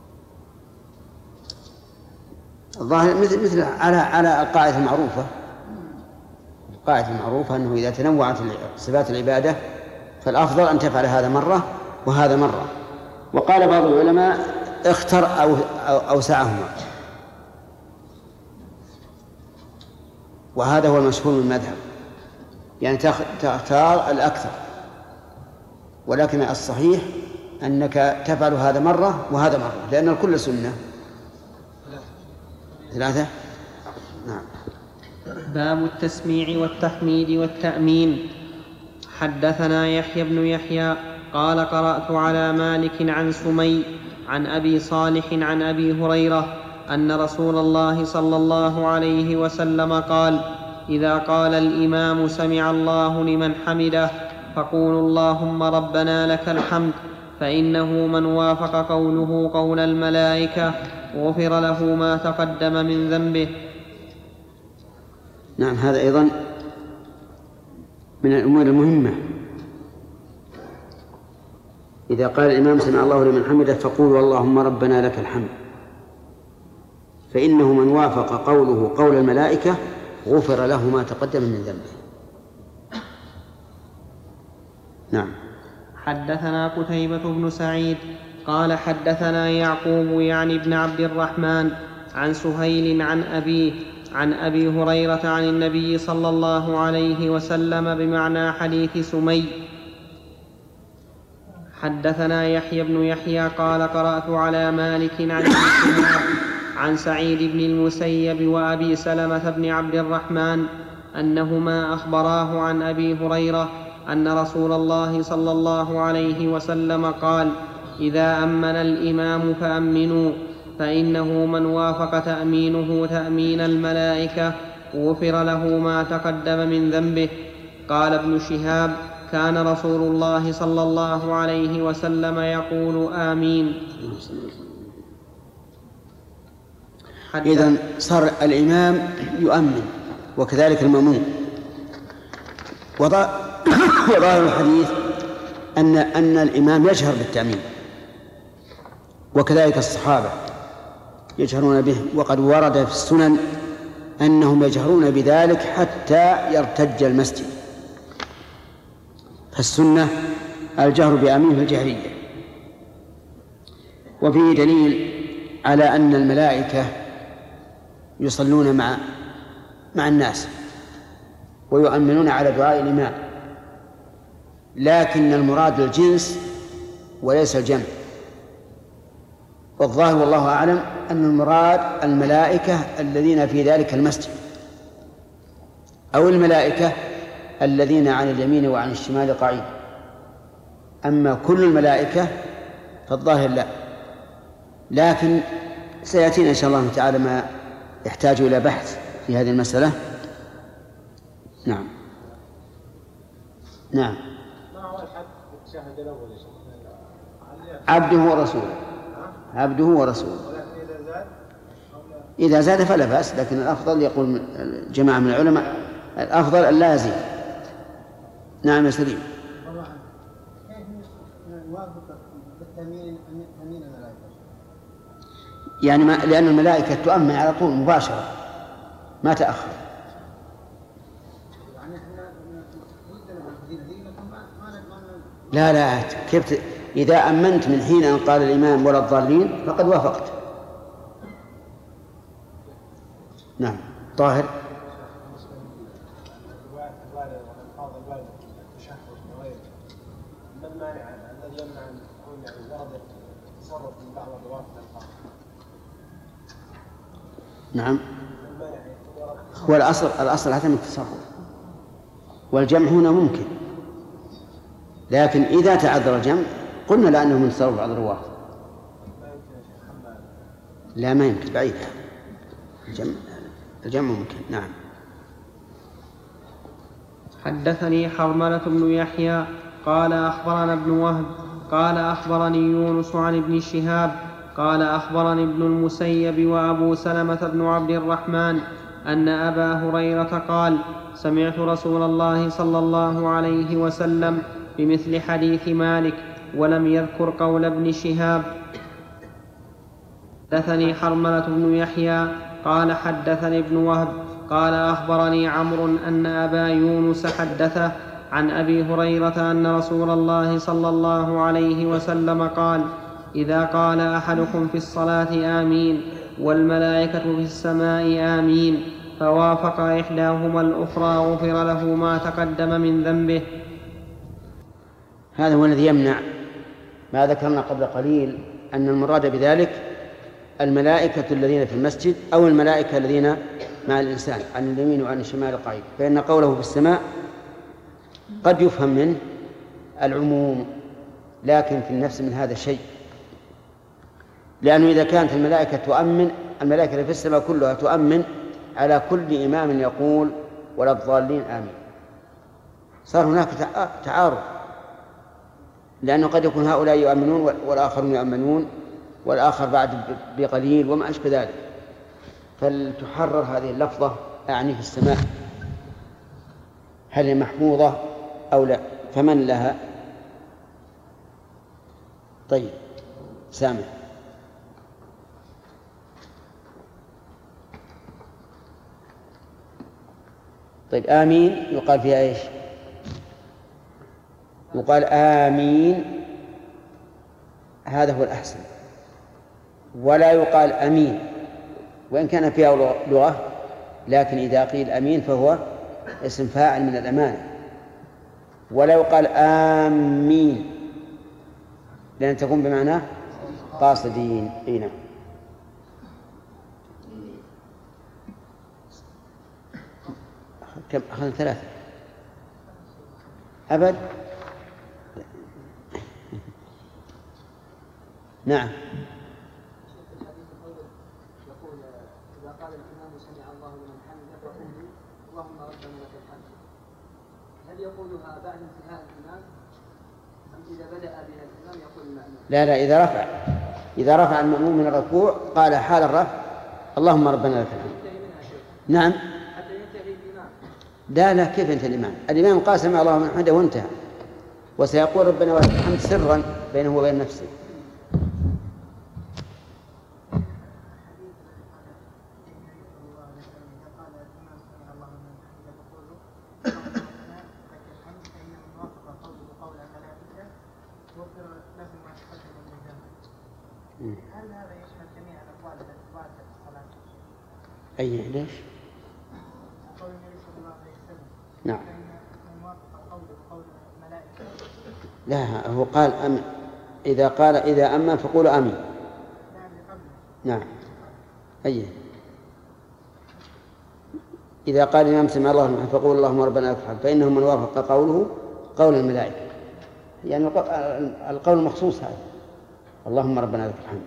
الظاهر مثل مثل على على القاعدة المعروفة. القاعدة المعروفة أنه إذا تنوعت صفات العبادة فالأفضل أن تفعل هذا مرة وهذا مرة. وقال بعض العلماء اختر أو أوسعهما، وهذا هو المشهور من المذهب، يعني تختار الأكثر، ولكن الصحيح أنك تفعل هذا مرة وهذا مرة، لأن الكل سنة. ثلاثة. نعم. باب التسميع والتحميد والتأمين. حدثنا يحيى بن يحيى قال قرأت على مالك عن سمي عن أبي صالح عن أبي هريرة أن رسول الله صلى الله عليه وسلم قال: إذا قال الإمام سمع الله لمن حمده فقولوا اللهم ربنا لك الحمد، فإنه من وافق قوله قول الملائكة غفر له ما تقدم من ذنبه. نعم، هذا أيضا من الأمور المهمة. إذا قال الإمام سمع الله لمن حمده فقولوا اللهم ربنا لك الحمد، فإنه من وافق قوله قول الملائكة غفر له ما تقدم من ذنبه. نعم. حدثنا قتيبة بن سعيد قال حدثنا يعقوب يعني ابن عبد الرحمن عن سهيل عن أبيه عن أبي هريرة عن النبي صلى الله عليه وسلم بمعنى حديث سمي. حدثنا يحيى بن يحيى قال قرأت على مالك عن عن سعيد بن المسيب وأبي سلمة بن عبد الرحمن أنهما أخبراه عن أبي هريرة أن رسول الله صلى الله عليه وسلم قال: إذا أمن الإمام فأمنوا، فإنه من وافق تأمينه تأمين الملائكة غفر له ما تقدم من ذنبه. قال ابن شهاب: كان رسول الله صلى الله عليه وسلم يقول آمين. إذن صار الإمام يؤمن وكذلك المأموم. وظاهر الحديث أن أن الإمام يجهر بالتأمين، وكذلك الصحابة يجهرون به، وقد ورد في السنن أنهم يجهرون بذلك حتى يرتج المسجد. فالسنة الجهر بآمين في الجهرية. وفيه دليل على أن الملائكة يصلون مع مع الناس ويؤمنون على دعاء الإمام، لكن المراد الجنس وليس الجمع. والظاهر والله أعلم أن المراد الملائكة الذين في ذلك المسجد، أو الملائكة الذين عن اليمين وعن الشمال قعيد. أما كل الملائكة فالظاهر لا، لكن سيأتينا إن شاء الله تعالى ما يحتاج إلى بحث في هذه المسألة. نعم. نعم. ما هو الحد التشهد الأول؟ عبده ورسوله. عبده ورسوله. ولكن إذا زاد إذا زاد فلا بأس، لكن الأفضل يقول جماعة من العلماء الأفضل أن لا يزيد. نعم يا سليم. كيف نوافق بالتأمين تأمين الملائكة؟ يعني ما لأن الملائكة تؤمن على طول مباشرة ما تأخر. يعني احنا ودنا بالدين دي لكن ما ما لا لا كيف ت... إذا أمنت من حين أن قال الإمام ولا الضالين فقد وافقت. نعم. طاهر. ما المانع الذي يمنع ان يكون يعني ورد تصرف من بعض الرواة نعم. هو الأصل الأصل عدم التصرف، والجمع هنا ممكن، لكن إذا تعذر الجمع قلنا لأنه من تصرف بعض الرواة. لا ما يمكن، بعيد. الجمع الجمع ممكن. نعم. حدثني حرملة بن يحيى قال أخبرنا ابن وهب قال أخبرني يونس عن ابن شهاب قال أخبرني ابن المسيب وأبو سلمة بن عبد الرحمن أن أبا هريرة قال سمعت رسول الله صلى الله عليه وسلم بمثل حديث مالك ولم يذكر قول ابن شهاب. حدثني حرملة بن يحيى قال حدثني ابن وهب قال أخبرني عمرو أن أبا يونس حدثه عن أبي هريرة أن رسول الله صلى الله عليه وسلم قال إذا قال أحدكم في الصلاة آمين والملائكة في السماء آمين فوافق إحداهما الأخرى غفر له ما تقدم من ذنبه. هذا هو الذي يمنع ما ذكرنا قبل قليل أن المراد بذلك الملائكة الذين في المسجد أو الملائكة الذين مع الإنسان عن اليمين وعن الشمال قعيد، فإن قوله في السماء قد يفهم منه العموم، لكن في النفس من هذا الشيء، لأنه إذا كانت الملائكة تؤمن، الملائكة في السماء كلها تؤمن على كل إمام يقول ولا الضالين آمين، صار هناك تعارض، لأنه قد يكون هؤلاء يؤمنون والآخرون يؤمنون والآخر بعد بقليل وما أشبه ذلك، فلتحرر هذه اللفظة أعني في السماء هل هي محفوظة أو لا، فمن لها؟ طيب سامع. طيب آمين يقال فيها إيش؟ يقال آمين، هذا هو الأحسن، ولا يقال أمين وإن كان فيها لغة، لكن إذا قيل أمين فهو اسم فاعل من الأمانة، ولا يقال آمين لأن تكون بمعنى قاصدين. إينا كم أخذنا؟ ثلاثة أبد. نعم. يقول إذا قال الإمام سمع الله لمن حمده فقولوا اللهم ربنا لك الحمد، هل يقولها بعد انتهاء الإمام أم إذا بدأ بها الإمام يقول المأموم؟ لا لا إذا رفع إذا رفع المأموم من الركوع قال حال الرفع اللهم ربنا لك الحمد. نعم. حتى ينتهي الإمام. لا لا كيف ينتهي الإمام؟ الإمام قال سمع الله لمن حمده وانتهى، وسيقول ربنا ولك الحمد سرا بينه وبين نفسه. هل هذا يشمل جميع الأقوال التي وردت في الصلاة؟ أي ليش؟ قول النبي صلى الله عليه وسلم. نعم. فإن موافق قوله قول الملائكة. لا هو قال أم إذا قال إذا أمن فقولوا آمين. نعم قبله. نعم. أي إذا قال الإمام سمع الله لمن فقول اللهم ربنا لك الحمد، فإنه من وافق قوله قول الملائكة، يعني القول المخصوص هذا اللهم ربنا لك الحمد.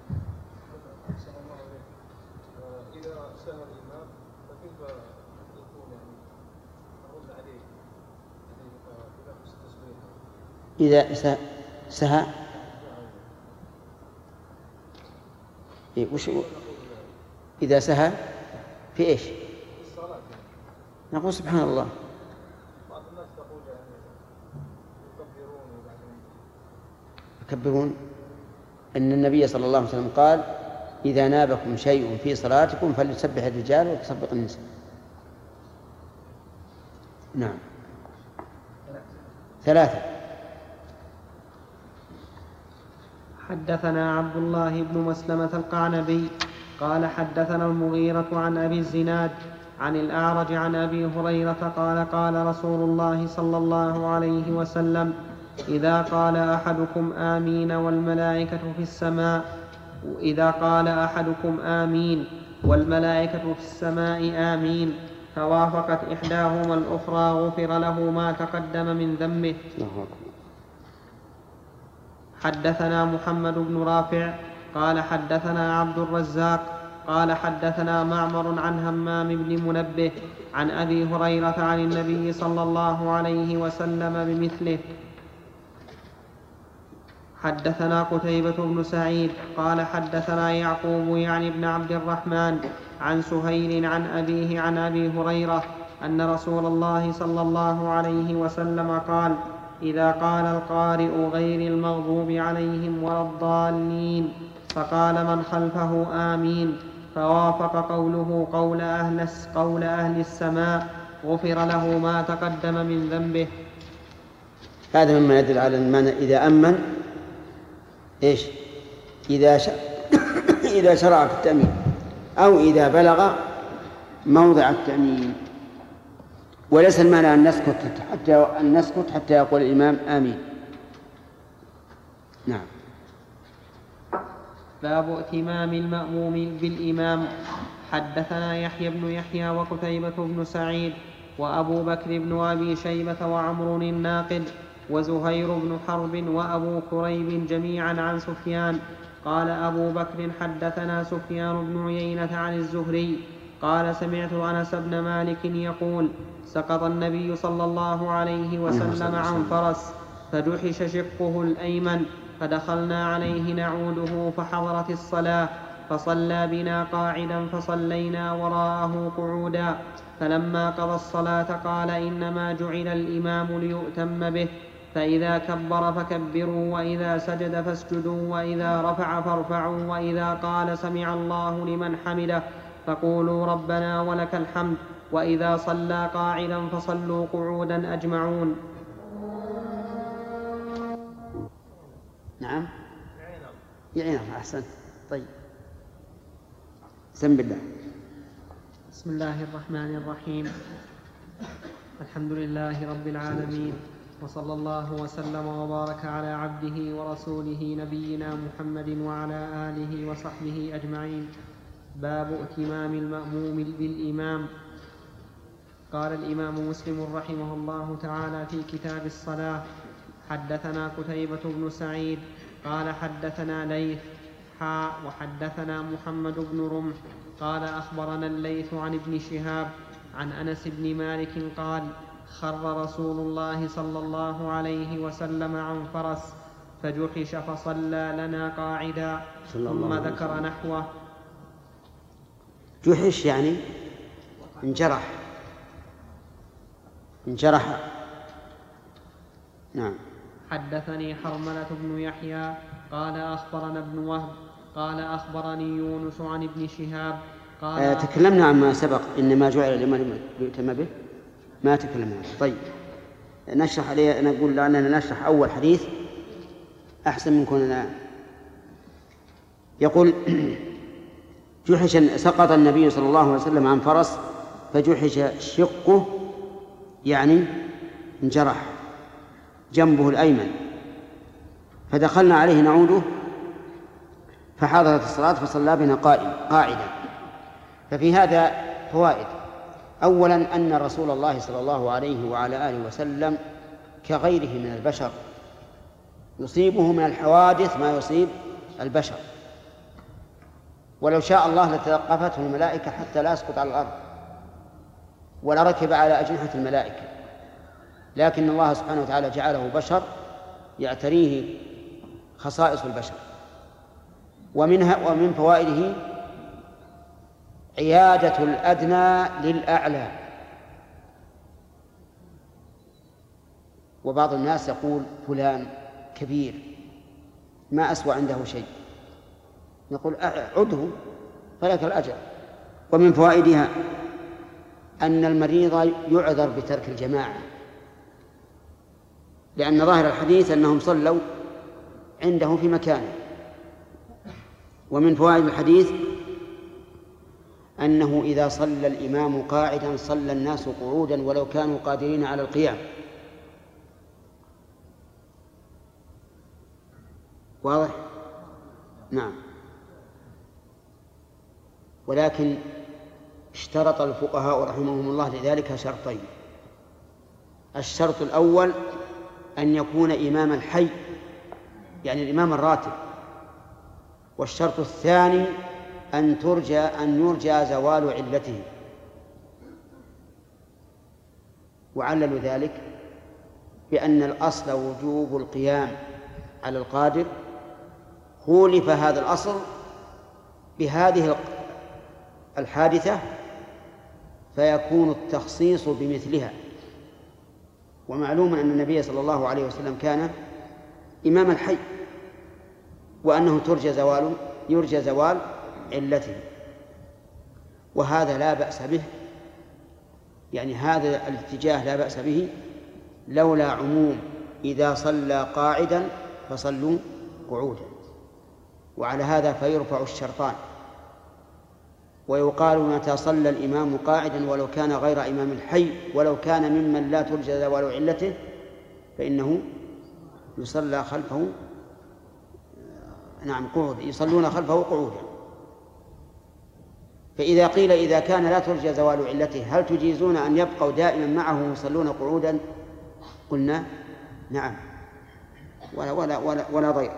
إذا سهى الإمام فكيف يكون يعني نرد عليه إذا خص التسبيح؟ إذا سهى إيه وش إذا سهى في إيش؟ نقول سبحان الله. بعض الناس تقول يعني يكبرون وبعدين يكبرون. أن النبي صلى الله عليه وسلم قال إذا نابكم شيء في صلاتكم فليسبح الرجال وتسبح النساء. نعم. ثلاثة. حدثنا عبد الله بن مسلمة القعنبي قال حدثنا المغيرة عن أبي الزناد عن الأعرج عن أبي هريرة قال قال رسول الله صلى الله عليه وسلم إذا قال أحدكم آمين والملائكة في السماء إذا قال أحدكم آمين والملائكة في السماء آمين فوافقت إحداهما الأخرى غفر له ما تقدم من ذنبه. حدثنا محمد بن رافع قال حدثنا عبد الرزاق قال حدثنا معمر عن همام بن منبه عن أبي هريرة عن النبي صلى الله عليه وسلم بمثله. حدثنا قتيبة بن سعيد قال حدثنا يعقوب يعني بن عبد الرحمن عن سهيل عن أبيه عن أبي هريرة أن رسول الله صلى الله عليه وسلم قال إذا قال القارئ غير المغضوب عليهم ولا الضالين فقال من خلفه آمين فوافق قوله قول أهل, قول أهل السماء غفر له ما تقدم من ذنبه. هذا مما يدل على المعنى إذا أمن إيش إذا ش... إذا شرع في التأمين أو إذا بلغ موضع التأمين، وليس المعنى أن نسكت حتى أن نسكت حتى يقول الإمام آمين. نعم. باب ائتمام المأموم بالإمام. حدثنا يحيى بن يحيى وقتيبة بن سعيد وأبو بكر بن أبي شيبة وعمر الناقد وزهير بن حرب وأبو كريب جميعا عن سفيان قال أبو بكر حدثنا سفيان بن عيينة عن الزهري قال سمعت أنس بن مالك يقول سقط النبي صلى الله عليه وسلم عن فرس فجحش شقه الأيمن فدخلنا عليه نعوده فحضرت الصلاة فصلى بنا قاعدا فصلينا وراءه قعودا فلما قضى الصلاة قال إنما جعل الإمام ليؤتم به فإذا كبر فكبروا وإذا سجد فاسجدوا وإذا رفع فارفعوا وإذا قال سمع الله لمن حمده فقولوا ربنا ولك الحمد وإذا صلى قاعدا فصلوا قعودا أجمعون. نعم يعينهم أحسن. طيب سم بالله. بسم الله الرحمن الرحيم. الحمد لله رب العالمين وصلى الله وسلم وبارك على عبده ورسوله نبينا محمد وعلى آله وصحبه أجمعين. باب ائتمام المأموم بالإمام. قال الإمام مسلم رحمه الله تعالى في كتاب الصلاة حدثنا قتيبة بن سعيد قال حدثنا ليث حاء وحدثنا محمد بن رمح قال أخبرنا الليث عن ابن شهاب عن أنس بن مالك قال خر رسول الله صلى الله عليه وسلم عن فرس فجحش فصلى لنا قاعدا ثم ذكر نحوه. جحش يعني انجرح انجرح. نعم. حدثني حرملة بن يحيى قال أخبرنا ابن وهب قال أخبرني يونس عن ابن شهاب قال آه تكلمنا عما سبق إنما جعل الإمام ليؤتم به ما تكلمنا. طيب نشرح عليه. نقول لأننا نشرح أول حديث أحسن من كوننا. يقول جحش سقط النبي صلى الله عليه وسلم عن فرس فجحش شقه يعني انجرح جنبه الأيمن فدخلنا عليه نعوده فحضرت الصلاة فصلى بنا قاعدا. ففي هذا فوائد. أولا أن رسول الله صلى الله عليه وعلى آله وسلم كغيره من البشر يصيبه من الحوادث ما يصيب البشر، ولو شاء الله لتلقفته الملائكة حتى لا يسقط على الأرض ولا ركب على أجنحة الملائكة، لكن الله سبحانه وتعالى جعله بشر يعتريه خصائص البشر. ومنها ومن فوائده عيادة الأدنى للأعلى. وبعض الناس يقول فلان كبير ما أسوأ عنده شيء، نقول عده فلك الأجر. ومن فوائدها أن المريض يعذر بترك الجماعة، لأن ظاهر الحديث أنهم صلوا عنده في مكانه. ومن فوائد الحديث أنه إذا صلى الإمام قاعدا صلى الناس قعودا ولو كانوا قادرين على القيام. واضح؟ نعم. ولكن اشترط الفقهاء رحمهم الله لذلك شرطين. الشرط الأول أن يكون إمام الحي، يعني الإمام الراتب. والشرط الثاني أن ترجى أن يرجى زوال علته. وعلل ذلك بأن الأصل وجوب القيام على القادر، خولف هذا الأصل بهذه الحادثة فيكون التخصيص بمثلها. ومعلوم أن النبي صلى الله عليه وسلم كان إمام الحي، وأنه ترجى زوال يرجى زوال علته، وهذا لا بأس به، يعني هذا الاتجاه لا بأس به لولا عموم إذا صلى قاعدا فصلوا قعودا. وعلى هذا فيرفع الشرطان، ويقال متى صلى الإمام قاعدا ولو كان غير إمام الحي ولو كان ممن لا ترجى زوال علته فإنه يصلى خلفه نعم قعود يصلون خلفه قعودا. فإذا قيل إذا كان لا ترجى زوال علته هل تجيزون أن يبقوا دائما معه يصلون قعودا؟ قلنا نعم، ولا ولا ولا, ولا ضير.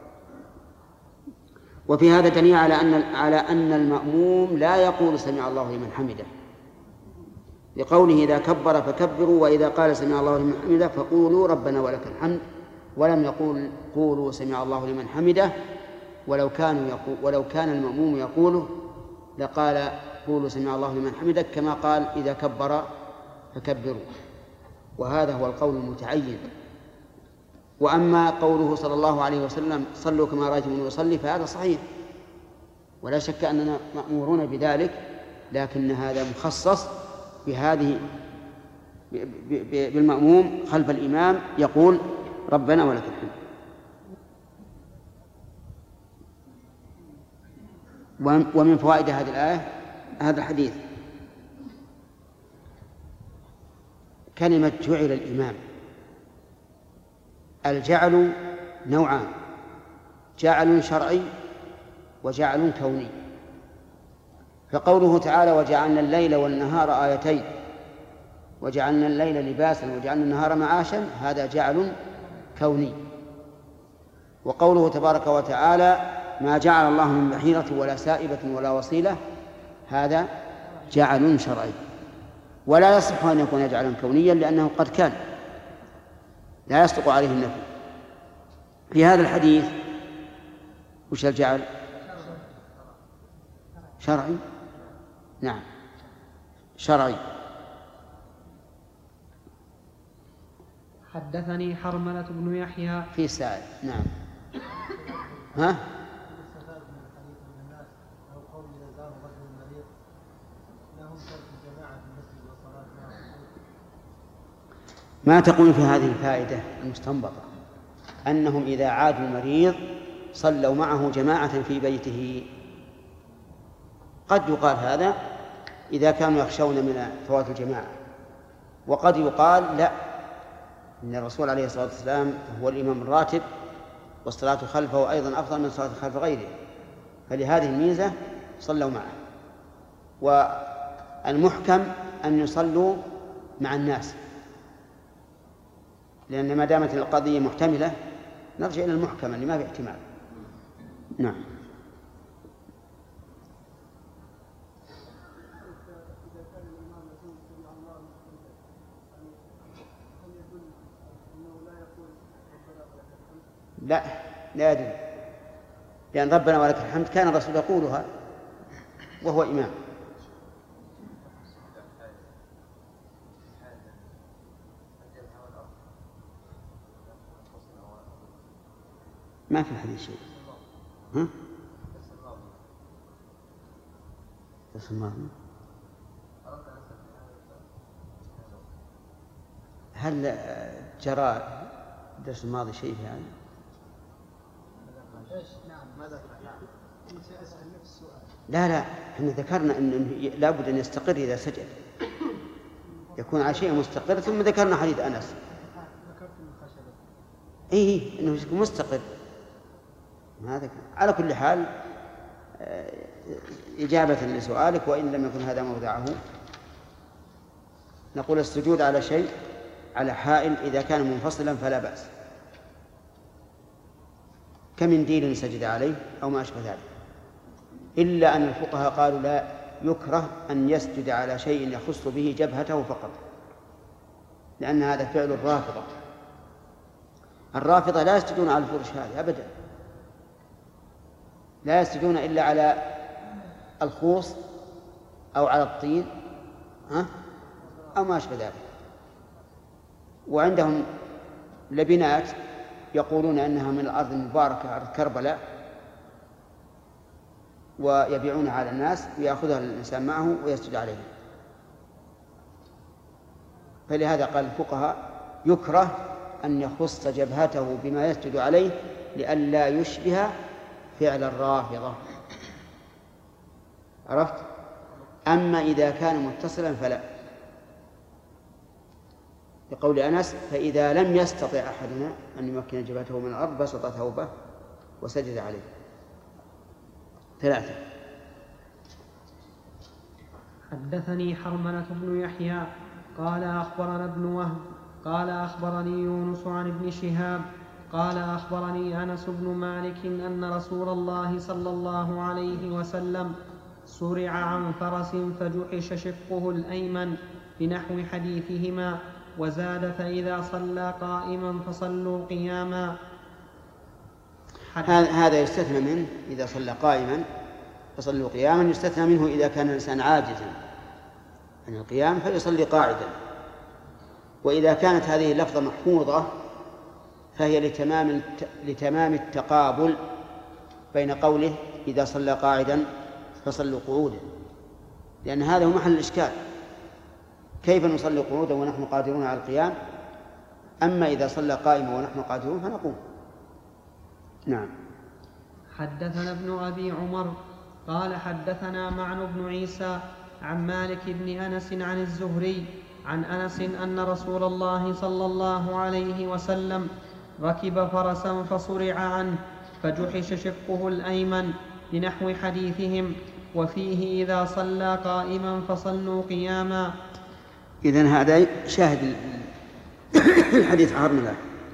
وفي هذا دليل على أن على أن المأموم لا يقول سمع الله لمن حمده، لقوله إذا كبر فكبروا وإذا قال سمع الله لمن حمده فقولوا ربنا ولك الحمد، ولم يقول قولوا سمع الله لمن حمده. ولو كانوا يقول ولو كان المأموم يقوله لقال قولوا سمع الله لمن حمده كما قال إذا كبر فكبروا، وهذا هو القول المتعين. وأما قوله صلى الله عليه وسلم صلوا كما رأيتموني يصلي فهذا صحيح، ولا شك أننا مأمورون بذلك، لكن هذا مخصص بهذه بالمأموم خلف الإمام يقول ربنا ولك الحمد. ومن فوائد هذه الآية هذا الحديث كلمة جعل الإمام. الجعل نوعان: جعل شرعي وجعل كوني. فقوله تعالى وجعلنا الليل والنهار آيتين وجعلنا الليل لباسا وجعلنا النهار معاشا هذا جعل كوني. وقوله تبارك وتعالى ما جعل الله من بحيرة ولا سائبة ولا وصيلة هذا جعل شرعي. ولا يصح أن يكون جعلا كونيا لأنه قد كان لا يصدق عليه النفي. في هذا الحديث وش الجعل؟ شرعي. نعم شرعي. حدثني حرملة بن يحيى في سائل. نعم. ها؟ ما تقول في هذه الفائدة المستنبطة أنهم إذا عادوا المريض صلوا معه جماعة في بيته؟ قد يقال هذا إذا كانوا يخشون من فوات الجماعة، وقد يقال لا، إن الرسول عليه الصلاة والسلام هو الإمام الراتب والصلاة خلفه أيضا أفضل من صلاة خلف غيره، فلهذه الميزة صلوا معه. والمحكم أن يصلوا مع الناس، لأن ما دامت القضية محتملة نرجع إلى المحكم اللي ما في احتمال. نعم. لا لا يدل، لأن ربنا ولك الحمد كان الرسول يقولها وهو إمام. ما في الحديث شيء. ها؟ بس الماضي هل جرى الدرس الماضي شيء في هذا؟ نعم. ماذا سأسأل نفس السؤال. لا لا احنا ذكرنا أن لابد أن يستقر إذا سجد، يكون على شيء مستقر، ثم ذكرنا حديث أنس. ذكرت الخشبة. إيه إنه يكون مستقر. هذا على كل حال إجابة لسؤالك، وإن لم يكن هذا موضعه، نقول السجود على شيء، على حائل إذا كان منفصلا فلا بأس، كمنديل سجد عليه أو ما أشبه ذلك، إلا أن الفقهاء قالوا لا يكره أن يسجد على شيء يخص به جبهته فقط، لأن هذا فعل الرافضة. الرافضة لا يسجدون على الفرش هذه أبدا، لا يسجدون إلا على الخوص أو على الطين ها أو ما أشبه ذلك. وعندهم لبنات يقولون أنها من الأرض المباركة، أرض كربلاء، ويبيعونها على الناس ويأخذها الإنسان معه ويسجد عليها. فلهذا قال الفقهاء يكره أن يخص جبهته بما يسجد عليه لئلا يشبه فعل الرافضة. عرفت؟ أما إذا كان متصلا فلا، لقول أنس فإذا لم يستطع أحدنا أن يمكن جبهته من الأرض بسط ثوبه وسجد عليه. ثلاثة. حدثني حرملة بن يحيى قال أخبرنا ابن وهب قال أخبرني يونس عن ابن شهاب قال أخبرني أنس بن مالك أن رسول الله صلى الله عليه وسلم صرع عن فرس فجحش شقه الأيمن بنحو حديثهما، وزاد فإذا صلى قائما فصلوا قياما. هذا يستثنى منه إذا صلى قائما فصلوا قياما، يستثنى منه إذا كان الإنسان عاجزا عن القيام فيصلي قاعدا. وإذا كانت هذه اللفظة محفوظة فهي لتمام لتمام التقابل بين قوله إذا صلى قاعدا فصلوا قعودا، لأن هذا هو محل الإشكال، كيف نصلي قعودا ونحن قادرون على القيام؟ أما إذا صلى قائما ونحن قادرون فنقوم. نعم. حدثنا ابن أبي عمر قال حدثنا معن بن عيسى عن مالك بن أنس عن الزهري عن أنس أن رسول الله صلى الله عليه وسلم ركب فرسا فصرع عنه فجحش شقه الأيمن بنحو حديثهم، وفيه إذا صلى قائما فصلوا قياما. إذن هذا شاهد الحديث عرنا.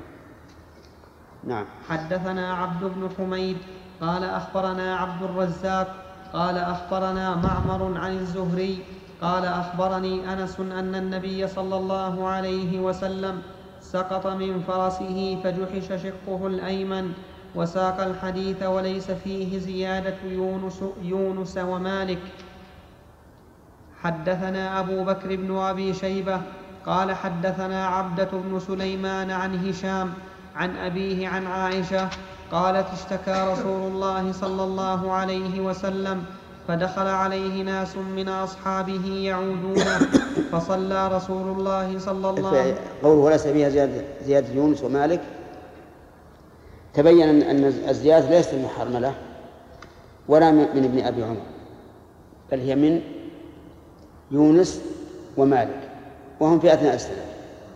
نعم. حدثنا عبد بن حميد قال أخبرنا عبد الرزاق قال أخبرنا معمر عن الزهري قال أخبرني أنس أن النبي صلى الله عليه وسلم سقط من فرسه فجحش شقه الأيمن، وساق الحديث وليس فيه زيادة يونس, يونس ومالك. حدثنا أبو بكر بن أبي شيبة قال حدثنا عبدة بن سليمان عن هشام عن أبيه عن عائشة قالت اشتكى رسول الله صلى الله عليه وسلم فدخل عليه ناس من أصحابه يعودونه فصلى رسول الله صلى الله عليه وسلم. قوله وليس فيها زيادة يونس ومالك تبين أن الزيادة ليست من حرملة ولا من ابن أبي عمر، بل هي من يونس ومالك، وهم في أثناء السنة.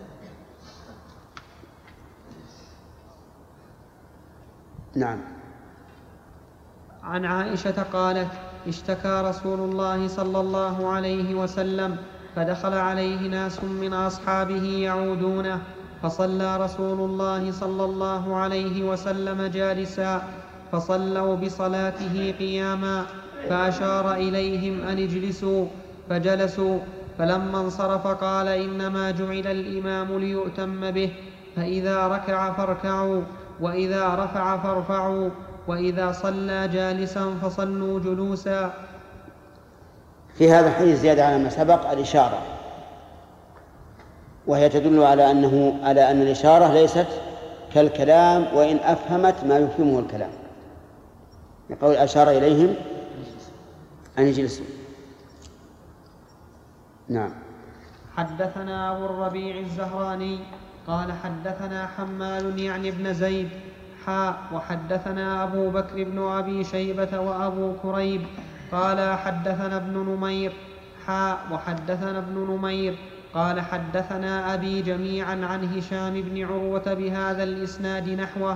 نعم. عن عائشة قالت اشتكى رسول الله صلى الله عليه وسلم فدخل عليه ناس من أصحابه يعودونه فصلى رسول الله صلى الله عليه وسلم جالسا فصلوا بصلاته قياما، فأشار إليهم أن اجلسوا فجلسوا، فلما انصرف قال إنما جعل الإمام ليؤتم به، فإذا ركع فاركعوا وإذا رفع فارفعوا وإذا صلى جالسا فصلوا جلوسا. في هذا الحديث زيادة على ما سبق الإشارة، وهي تدل على أنه على أن الإشارة ليست كالكلام وإن أفهمت ما يفهمه الكلام، يقول أشار إليهم أن يجلسوا. نعم. حدثنا أبو الربيع الزهراني قال حدثنا حمال يعني ابن زيد حاء وحدثنا أبو بكر بن أبي شيبة وأبو كريب قال حدثنا ابن نمير حاء وحدثنا ابن نمير قال حدثنا أبي جميعا عن هشام بن عروة بهذا الإسناد نحوه.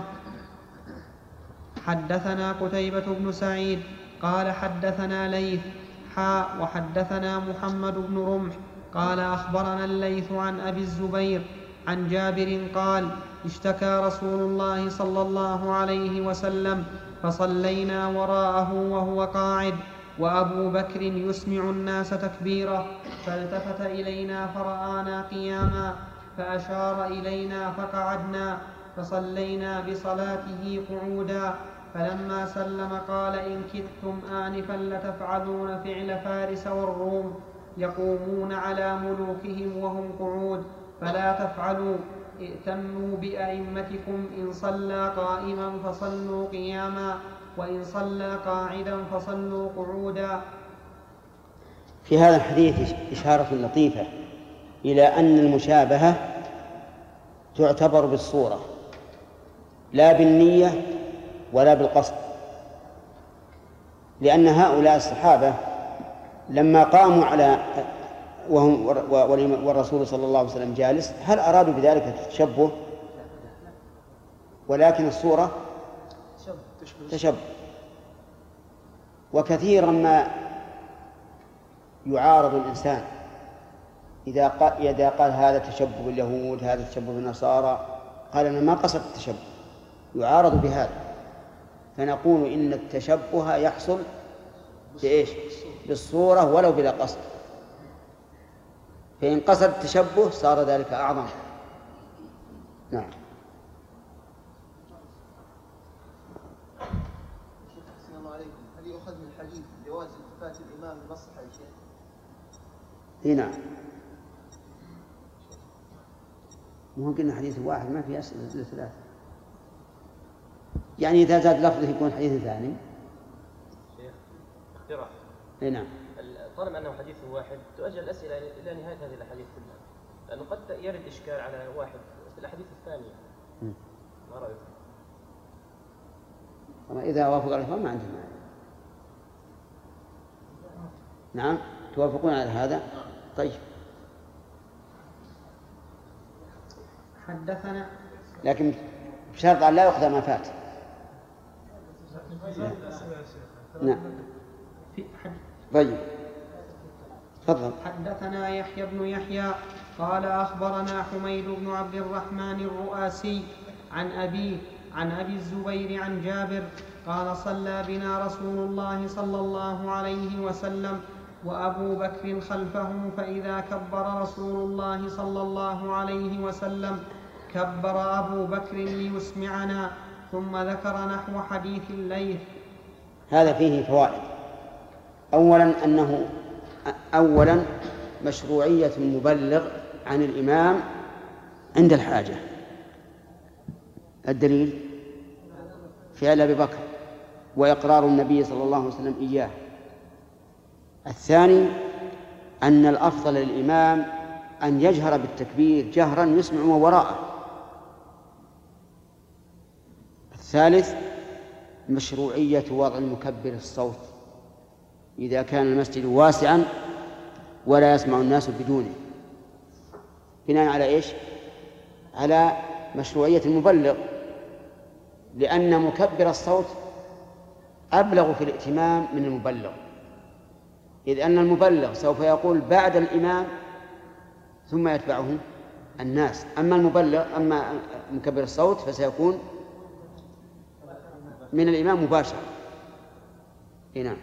حدثنا قتيبة بن سعيد قال حدثنا ليث حاء وحدثنا محمد بن رمح قال أخبرنا الليث عن أبي الزبير عن جابر قال اشتكى رسول الله صلى الله عليه وسلم فصلينا وراءه وهو قاعد وأبو بكر يسمع الناس تكبيره فالتفت إلينا فرآنا قياما فأشار إلينا فقعدنا فصلينا بصلاته قعودا فلما سلم قال إن كدتم آنفا لتفعلون فعل فارس والروم يقومون على ملوكهم وهم قعود فلا تفعلوا ائتموا بأئمتكم إن صلى قائما فصلوا قياما وإن صلى قاعدا فصلوا قعودا. في هذا الحديث إشارة لطيفة إلى أن المشابهة تعتبر بالصورة لا بالنية ولا بالقصد، لأن هؤلاء الصحابة لما قاموا على وهم والرسول صلى الله عليه وسلم جالس هل أرادوا بذلك التشبه؟ ولكن الصورة تشبه. وكثيرا ما يعارض الإنسان إذا قال, إذا قال هذا تشبه باليهود هذا تشبه بالنصارى، قال أنا ما قصدت التشبه، يعارض بهذا، فنقول إن التشبه يحصل بإيش؟ بالصورة ولو بلا قصد، فإن قصد التشبه صار ذلك أعظم. نعم. هل يؤخذ من الحديث جواز التفات الإمام لمصلحة الشيخ؟ اي نعم. ممكن حديث واحد ما في أسئلة ثلاثة، يعني إذا زاد لفظه يكون حديث ثاني. شيخ اقتراح. اي نعم. طالما أنه حديث واحد تؤجل الأسئلة إلى نهاية هذه الأحاديث كلها، لأنه قد يرد إشكال على واحد في الأحاديث الثانية. م. ما رأيك؟ أما إذا وافق الإخوان ما عندهم مانع. نعم توافقون على هذا؟ طيب. حدثنا لكن بشرط أن لا يأخذ ما فات. نعم. طيب. تفضل. حدثنا يحيى بن يحيى قال أخبرنا حميد بن عبد الرحمن الرؤاسي عن أبيه عن أبي الزبير عن جابر قال صلى بنا رسول الله صلى الله عليه وسلم وأبو بكر خلفه فإذا كبر رسول الله صلى الله عليه وسلم كبر أبو بكر ليسمعنا ثم ذكر نحو حديث الليث. هذا فيه فوائد. أولا أنه أولا مشروعية المبلغ عن الإمام عند الحاجة. الدليل فعل أبي بكر وإقرار النبي صلى الله عليه وسلم إياه. الثاني أن الأفضل للإمام أن يجهر بالتكبير جهرا يسمع وراءه. الثالث مشروعية وضع المكبر الصوت إذا كان المسجد واسعا ولا يسمع الناس بدونه، بناء على إيش؟ على مشروعية المبلغ، لأن مكبر الصوت أبلغ في الائتمام من المبلغ، إذ أن المبلغ سوف يقول بعد الإمام ثم يتبعه الناس، أما المبلغ أما مكبر الصوت فسيكون من الإمام مباشرة. نعم.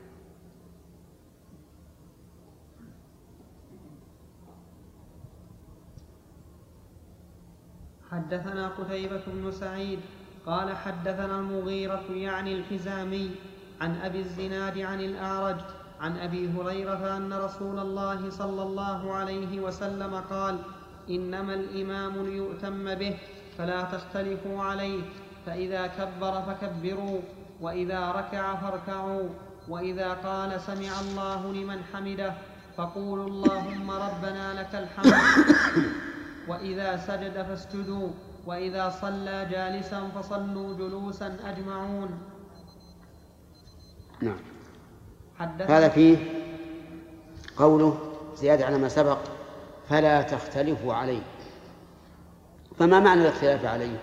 حدثنا قتيبة بن سعيد قال حدثنا المغيرة يعني الحزامي عن أبي الزناد عن الأعرج عن أبي هريرة أن رسول الله صلى الله عليه وسلم قال إنما الإمام ليؤتم به فلا تختلفوا عليه، فإذا كبر فكبروا وإذا ركع فاركعوا وإذا قال سمع الله لمن حمده فقولوا اللهم ربنا لك الحمد وإذا سجد فاسجدوا وإذا صلى جالسا فصلوا جلوسا أجمعون. نعم. هذا فيه قوله زيادة على ما سبق فلا تختلفوا عليه. فما معنى الاختلاف عليه؟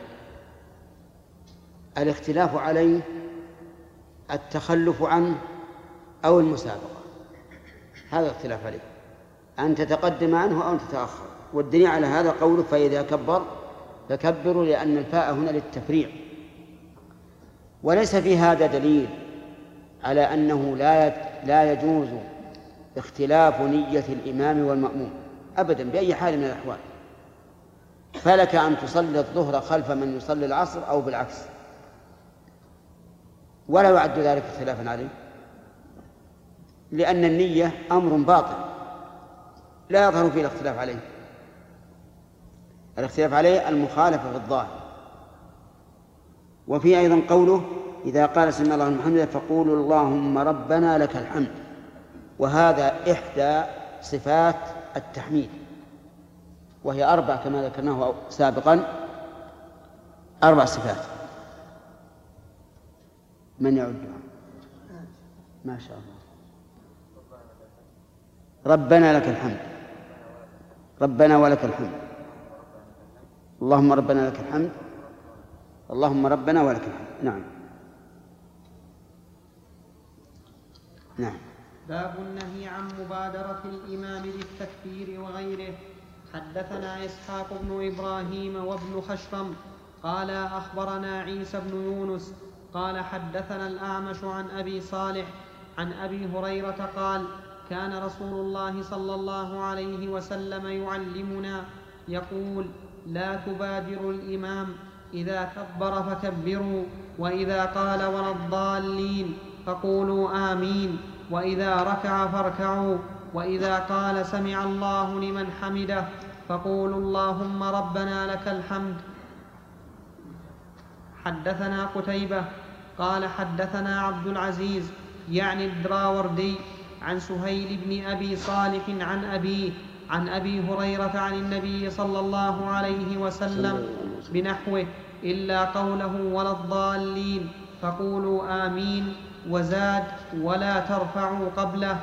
الاختلاف عليه التخلف عنه أو المسابقة، هذا الاختلاف عليه، أن تتقدم عنه أو تتأخر. والدليل على هذا قوله فإذا كبر فكبروا، لأن الفاء هنا للتفريع. وليس في هذا دليل على أنه لا لا يجوز اختلاف نية الإمام والمأموم أبدا بأي حال من الأحوال. فلك أن تصلي الظهر خلف من يصلي العصر أو بالعكس، ولا يعد ذلك اختلافا عليه، لأن النية أمر باطل لا يظهر فيه الاختلاف عليه. الاختلاف عليه المخالفة في الظاهر. وفي أيضا قوله إذا قال سمع الله لمن حمده فقولوا اللهم ربنا لك الحمد، وهذا إحدى صفات التحميد، وهي أربع كما ذكرناه سابقا، أربع صفات. من يعدها؟ ما شاء الله. ربنا لك الحمد، ربنا ولك الحمد، اللهم ربنا لك الحمد، اللهم ربنا ولك الحمد. نعم. نعم. باب النهي عن مبادرة الإمام بالتكبير وغيره. حدثنا إسحاق بن إبراهيم وابن خشرم قال أخبرنا عيسى بن يونس قال حدثنا الأعمش عن أبي صالح عن أبي هريرة قال كان رسول الله صلى الله عليه وسلم يعلمنا يقول لا تبادروا الإمام إذا كبر فكبروا، وإذا قال ولا الضالين فقولوا آمين، وإذا ركع فاركعوا، وإذا قال سمع الله لمن حمده فقولوا اللهم ربنا لك الحمد. حدثنا قتيبة قال حدثنا عبد العزيز يعني الدراوردي عن سهيل بن أبي صالح عن أبيه عن أبي هريرة عن النبي صلى الله عليه وسلم بنحوه إلا قوله ولا الضالين فقولوا آمين، وزاد ولا ترفعوا قبله.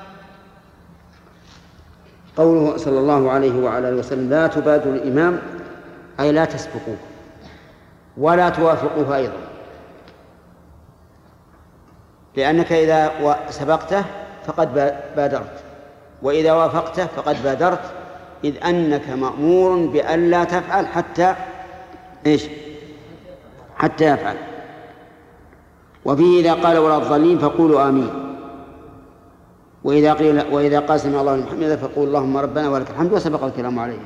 قوله صلى الله عليه وعلى آله وسلم لا تبادروا الإمام أي لا تسبقوه ولا توافقوه أيضا، لأنك إذا سبقته فقد بادرت، وإذا وافقته فقد بادرت، إذ أنك مأمور بأن لا تفعل حتى إيش؟ حتى يفعل. وفيه إذا قال ولا الضالين فقولوا آمين، وإذا قيل وإذا قال سمع الله لمن حمده فقول اللهم ربنا ولك الحمد، وسبق الكلام عليه.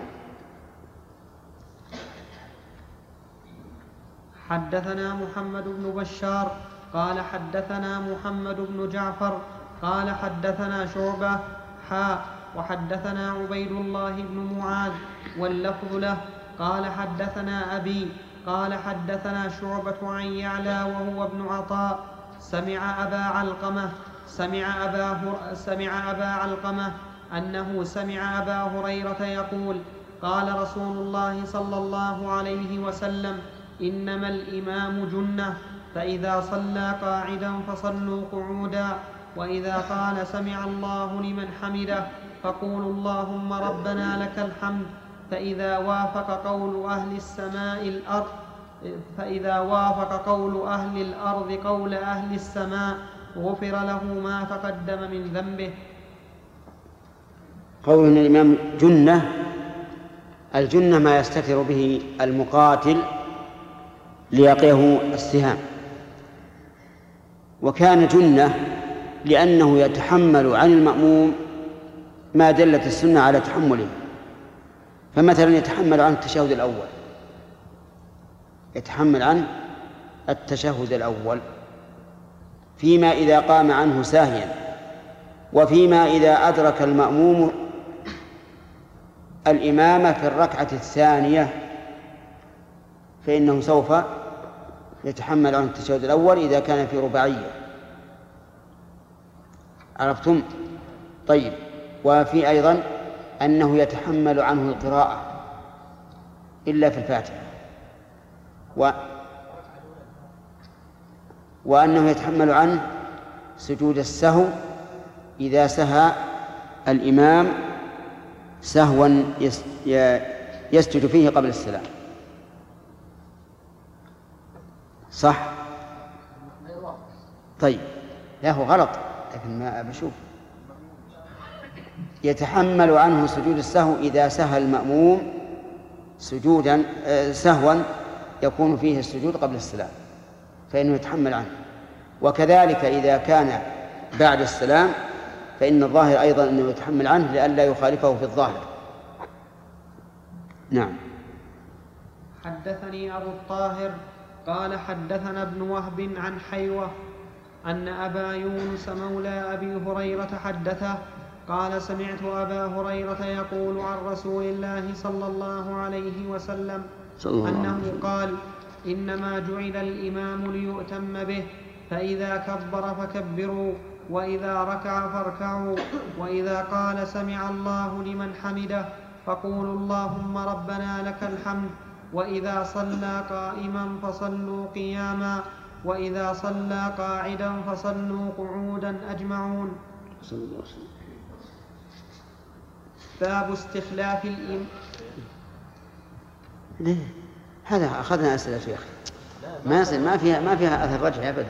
حدثنا محمد بن بشار قال حدثنا محمد بن جعفر قال حدثنا شعبة حاء وحدثنا عبيد الله بن معاذ واللفظ له قال حدثنا أبي قال حدثنا شعبة عن يعلى وهو ابن عطاء سمع أبا علقمة سمع أبا, سمع أبا علقمة أنه سمع أبا هريرة يقول قال رسول الله صلى الله عليه وسلم إنما الإمام جنة، فإذا صلى قاعدا فصلوا قعودا، وإذا قال سمع الله لمن حمده فقولوا اللهم ربنا لك الحمد، فإذا وافق قول أهل السماء الأرض فإذا وافق قول أهل الأرض قول أهل السماء غفر له ما تقدم من ذنبه. قول إن الإمام جنة، الجنة ما يستتر به المقاتل ليقيه السهام، وكان جنة لأنه يتحمل عن المأموم ما دلت السنة على تحمله. فمثلا يتحمل عن التشهد الأول يتحمل عن التشهد الأول فيما إذا قام عنه ساهيا، وفيما إذا أدرك المأموم الإمام في الركعة الثانية فإنه سوف يتحمل عن التشهد الأول إذا كان في رباعية. عرفتم؟ طيب. وفي أيضا أنه يتحمل عنه القراءة إلا في الفاتحة، و وأنه يتحمل عنه سجود السهو إذا سهى الإمام سهوا يسجد فيه قبل السلام. صح؟ طيب، لا هو غلط، لكن ما بشوف. يتحمل عنه سجود السهو إذا سهى المأموم سجودا سهوا يكون فيه السجود قبل السلام، فإنه يتحمل عنه. وكذلك إذا كان بعد السلام فإن الظاهر أيضا أنه يتحمل عنه لئلا يخالفه في الظاهر. نعم. حدثني أبو الطاهر قال حدثنا ابن وهب عن حيوة أن أبا يونس مولى أبي هريرة حدثه قال سمعت أبا هريرة يقول عن رسول الله صلى الله عليه وسلم أنه قال إنما جعل الإمام ليؤتم به، فإذا كبر فكبروا، وإذا ركع فاركعوا، وإذا قال سمع الله لمن حمده فقولوا اللهم ربنا لك الحمد، وإذا صلى قائما فصلوا قياما، وإذا صلى قاعدا فصلوا قعودا أجمعون. باب استخلاف الإمام. هذا أخذنا أسئلة يا أخي، ما يصير، ما فيها ما فيها أثر رجعي أبدا.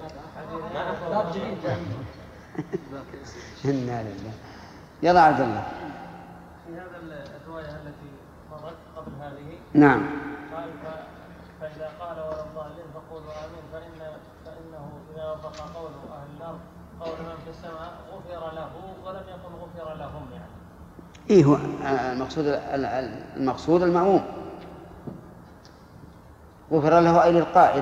إنا لله. يلا عبد الله. في هذا الرواية التي مرت قبل هذه نعم قال فإذا قال ولا الضالين فقولوا آمين فإن فإنه إذا وفق قول أهل الأرض قول من في السماء غفر له ولم يكن غفر لهم. يعني إيه هو المقصود المقصود المأموم غفر له أي للقائل،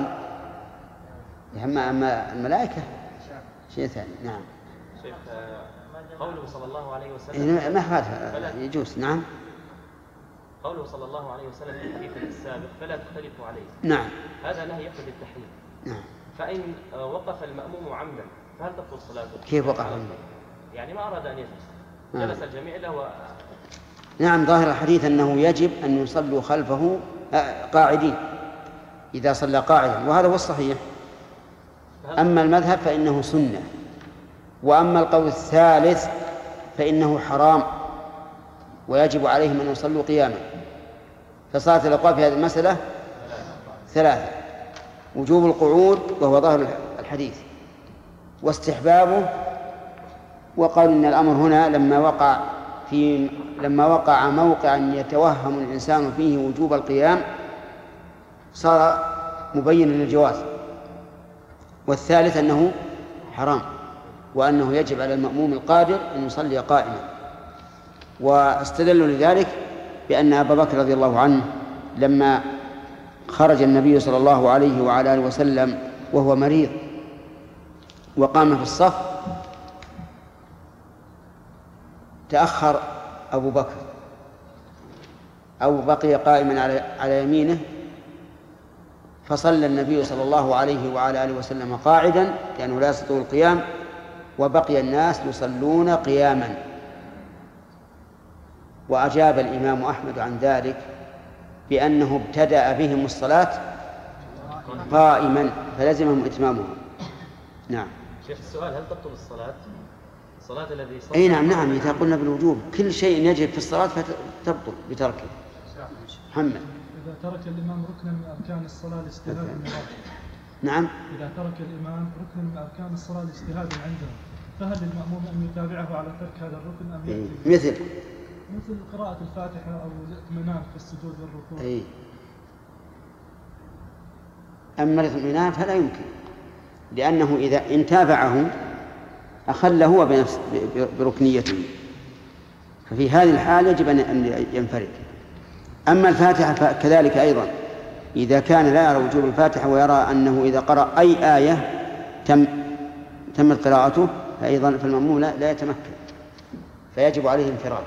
أما الملائكة شيء ثاني. نعم. شيخ قوله صلى الله عليه وسلم ما فاتها يجوز. نعم. قوله صلى الله عليه وسلم في الحديث السابق فلا تختلفوا عليه. نعم. هذا نهي يقتضي التحريم. نعم. فإن وقف المأموم عمدا فهل تبطل صلاته؟ كيف وقف عمدا؟ يعني ما أراد أن يجلس جلس الجميع إلا هو. نعم، ظاهر الحديث أنه يجب أن يصلوا خلفه قاعدين إذا صلى قاعدا، وهذا هو الصحيح. أما المذهب فإنه سنة، وأما القول الثالث فإنه حرام ويجب عليهم أن يصلوا قياما. فصارت الأقوال في هذه المسألة ثلاثة: وجوب القعود وهو ظاهر الحديث، واستحبابه، وقال إن الأمر هنا لما وقع في لما وقع موقعا يتوهم الإنسان فيه وجوب القيام صار مبينا للجواز. والثالث أنه حرام، وأنه يجب على المأموم القادر أن يصلي قائما. واستدلوا لذلك بأن أبا بكر رضي الله عنه لما خرج النبي صلى الله عليه وعلى آله وسلم وهو مريض وقام في الصف تأخر أبو بكر أو بقي قائما على على يمينه، فصلى النبي صلى الله عليه وعلى آله وسلم قاعدا لأنه لا يستطيع القيام، وبقي الناس يصلون قياما. وأجاب الإمام أحمد عن ذلك بأنه ابتدأ بهم الصلاة قائما فلزمهم إتمامها. نعم. شيخ السؤال: هل تبطل الصلاة؟ الصلاة الذي صلى؟ أي نعم نعم، إذا قلنا بالوجوب كل شيء يجب في الصلاة فتبطل بتركه. محمد: إذا ترك الإمام ركنا من أركان الصلاة لاجتهاد عنده. نعم. إذا ترك الإمام ركنا من أركان الصلاة لاجتهاد عنده، فهل للمأموم أن يتابعه على ترك هذا الركن أم يأتي؟ مثل مثل قراءة الفاتحة أو الاطمئنان في السجود والركوع. أي. أما الاطمئنان فلا يمكن، لأنه إذا إن تابعه أخل هو بنفس بركنيته، ففي هذه الحال يجب أن ينفرد. أما الفاتحة فكذلك أيضا، إذا كان لا يرى وجوب الفاتحة ويرى أنه إذا قرأ أي آية تم تمت قراءته فأيضا فالمأموم لا, لا يتمكن، فيجب عليه الانفراد.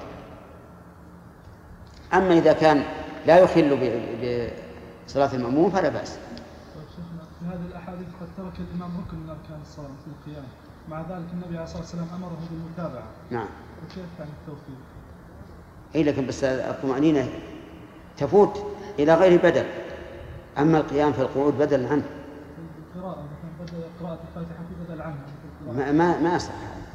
أما إذا كان لا يخل بصلاة المأموم فلا بأس. شيخنا، في هذه الأحاديث قد ترك الإمام ركن من أركان الصلاة في القيام، مع ذلك النبي عليه الصلاة والسلام أمره بالمتابعة. نعم. وكيف عن التوفيق؟ أي، لكن بس الطمأنينة تفوت إلى غير بدل. أما القيام في القعود بدل عنه القراءة مثلا بدل قراءة الفاتحة بدل عنه ما ما ما أصح.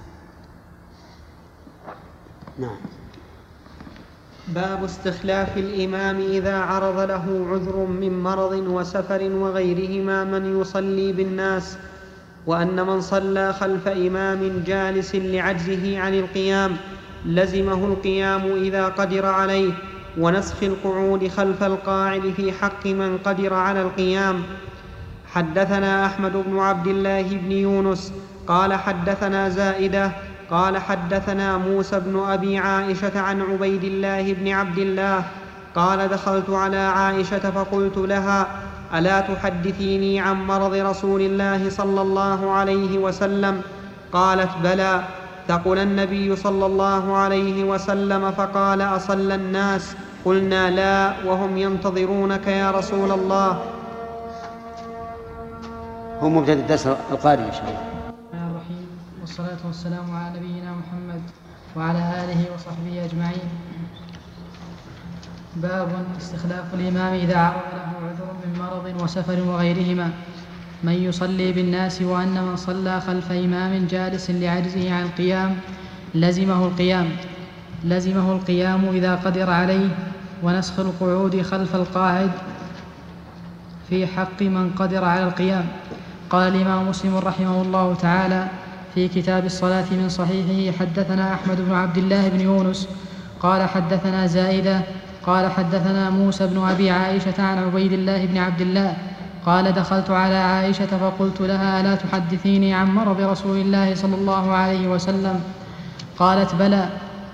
نعم. باب استخلاف الإمام إذا عرض له عذر من مرض وسفر وغيرهما من يصلي بالناس، وأن من صلى خلف إمام جالس لعجزه عن القيام لزمه القيام إذا قدر عليه، ونسخ القعود خلف القاعد في حق من قدر على القيام. حدثنا أحمد بن عبد الله بن يونس قال حدثنا زائدة قال حدثنا موسى بن أبي عائشة عن عبيد الله بن عبد الله قال دخلت على عائشة فقلت لها ألا تحدثيني عن مرض رسول الله صلى الله عليه وسلم؟ قالت بلى. ثقل النبي صلى الله عليه وسلم فقال أصلى الناس؟ قلنا لا وهم ينتظرونك يا رسول الله. هو مبتدأ الدرس القادم إن شاء الله. الرحمن الرحيم، والصلاة والسلام على نبينا محمد وعلى آله وصحبه أجمعين. باب استخلاف الإمام إذا عرض له عذر من مرض وسفر وغيرهما من يصلي بالناس، وأن من صلى خلف إمام جالس لعجزه عن القيام لزمه القيام لزمه القيام إذا قدر عليه، ونسخ القعود خلف القاعد في حق من قدر على القيام. قال الإمام مسلم رحمه الله تعالى في كتاب الصلاة من صحيحه حدثنا أحمد بن عبد الله بن يونس قال حدثنا زائدة قال حدثنا موسى بن أبي عائشة عن عبيد الله بن عبد الله قال دخلت على عائشة فقلت لها ألا تحدثيني عن مرض رسول الله صلى الله عليه وسلم؟ قالت بلى.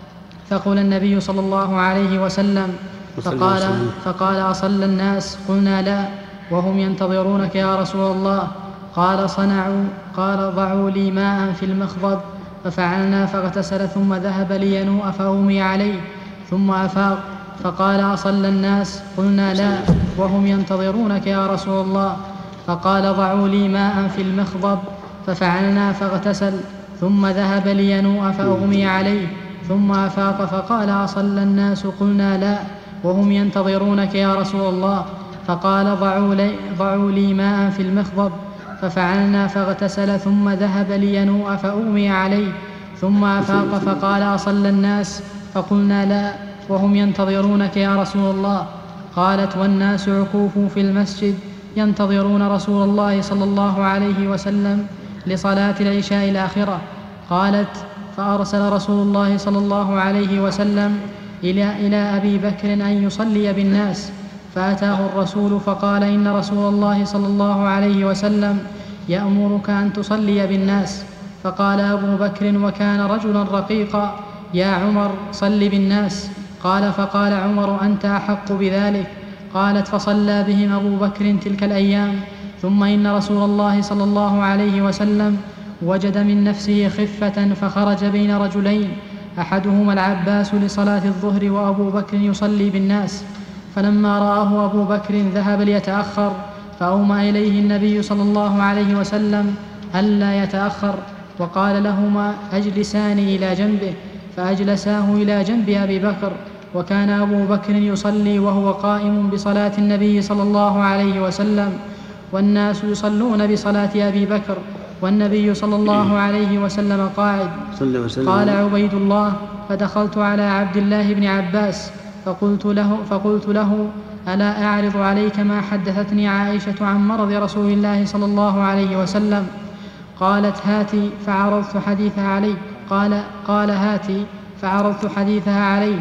فقال النبي صلى الله عليه وسلم فقال, فقال أصلى الناس؟ قلنا لا وهم ينتظرونك يا رسول الله. قال صنعوا قال ضعوا لي ماء في المخضب ففعلنا فاغتسل ثم ذهب لينوء فأغمي عليه ثم أفاق فقال أصلى الناس؟ قلنا لا وهم ينتظرونك يا رسول الله. فقال ضعوا لي ماء في المخضب ففعلنا فاغتسل ثم ذهب لينوء فأغمي عليه ثم أفاق فقال أصلى الناس؟ قلنا لا وهم ينتظرونك يا رسول الله. فقال ضعوا لي, ضعوا لي ماء في المخضب ففعلنا فاغتسل ثم ذهب لينوء فأغمي عليه ثم أفاق فقال أصلى الناس؟ فقلنا لا وهم ينتظرونك يا رسول الله. قالت والناس عكوف في المسجد ينتظرون رسول الله صلى الله عليه وسلم لصلاة العشاء الآخرة. قالت فأرسل رسول الله صلى الله عليه وسلم إلى, إلى أبي بكر أن يصلي بالناس، فأتاه الرسول فقال إن رسول الله صلى الله عليه وسلم يأمرك أن تصلي بالناس. فقال أبو بكر وكان رجلا رقيقا يا عمر صل بالناس. قال فقال عمر أنت أحق بذلك. قالت فصلى بهم أبو بكر تلك الأيام. ثم إن رسول الله صلى الله عليه وسلم وجد من نفسه خفة فخرج بين رجلين أحدهما العباس لصلاة الظهر وأبو بكر يصلي بالناس، فلما رآه أبو بكر ذهب ليتأخر فأومى إليه النبي صلى الله عليه وسلم ألا يتأخر وقال لهما أجلسان إلى جنبه، فأجلساه إلى جنب أبي بكر. وكان أبو بكر يصلي وهو قائم بصلاة النبي صلى الله عليه وسلم، والناس يصلون بصلاة أبي بكر والنبي صلى الله عليه وسلم قاعد. قال عبيد الله فدخلت على عبد الله بن عباس فقلت له, فقلت له ألا أعرض عليك ما حدثتني عائشة عن مرض رسول الله صلى الله عليه وسلم؟ قالت هاتي فعرضت حديثها عليه. قال, قال هاتي فعرضت حديثها عليه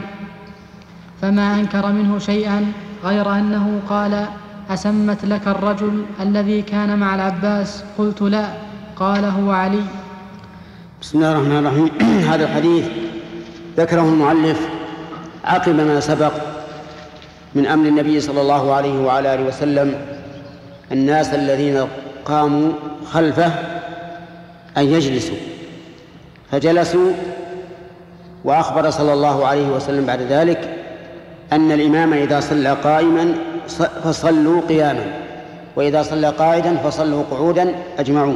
فما أنكر منه شيئا غير أنه قال أسمت لك الرجل الذي كان مع العباس؟ قلت لا. قال هو علي. بسم الله الرحمن الرحيم. هذا الحديث ذكره المؤلف عقب ما سبق من أمر النبي صلى الله عليه وعلى آله وسلم الناس الذين قاموا خلفه أن يجلسوا، فجلسوا، وأخبر صلى الله عليه وسلم بعد ذلك أن الإمام إذا صلى قائما فصلوا قياما، وإذا صلى قاعدا فصلوا قعودا أجمعون.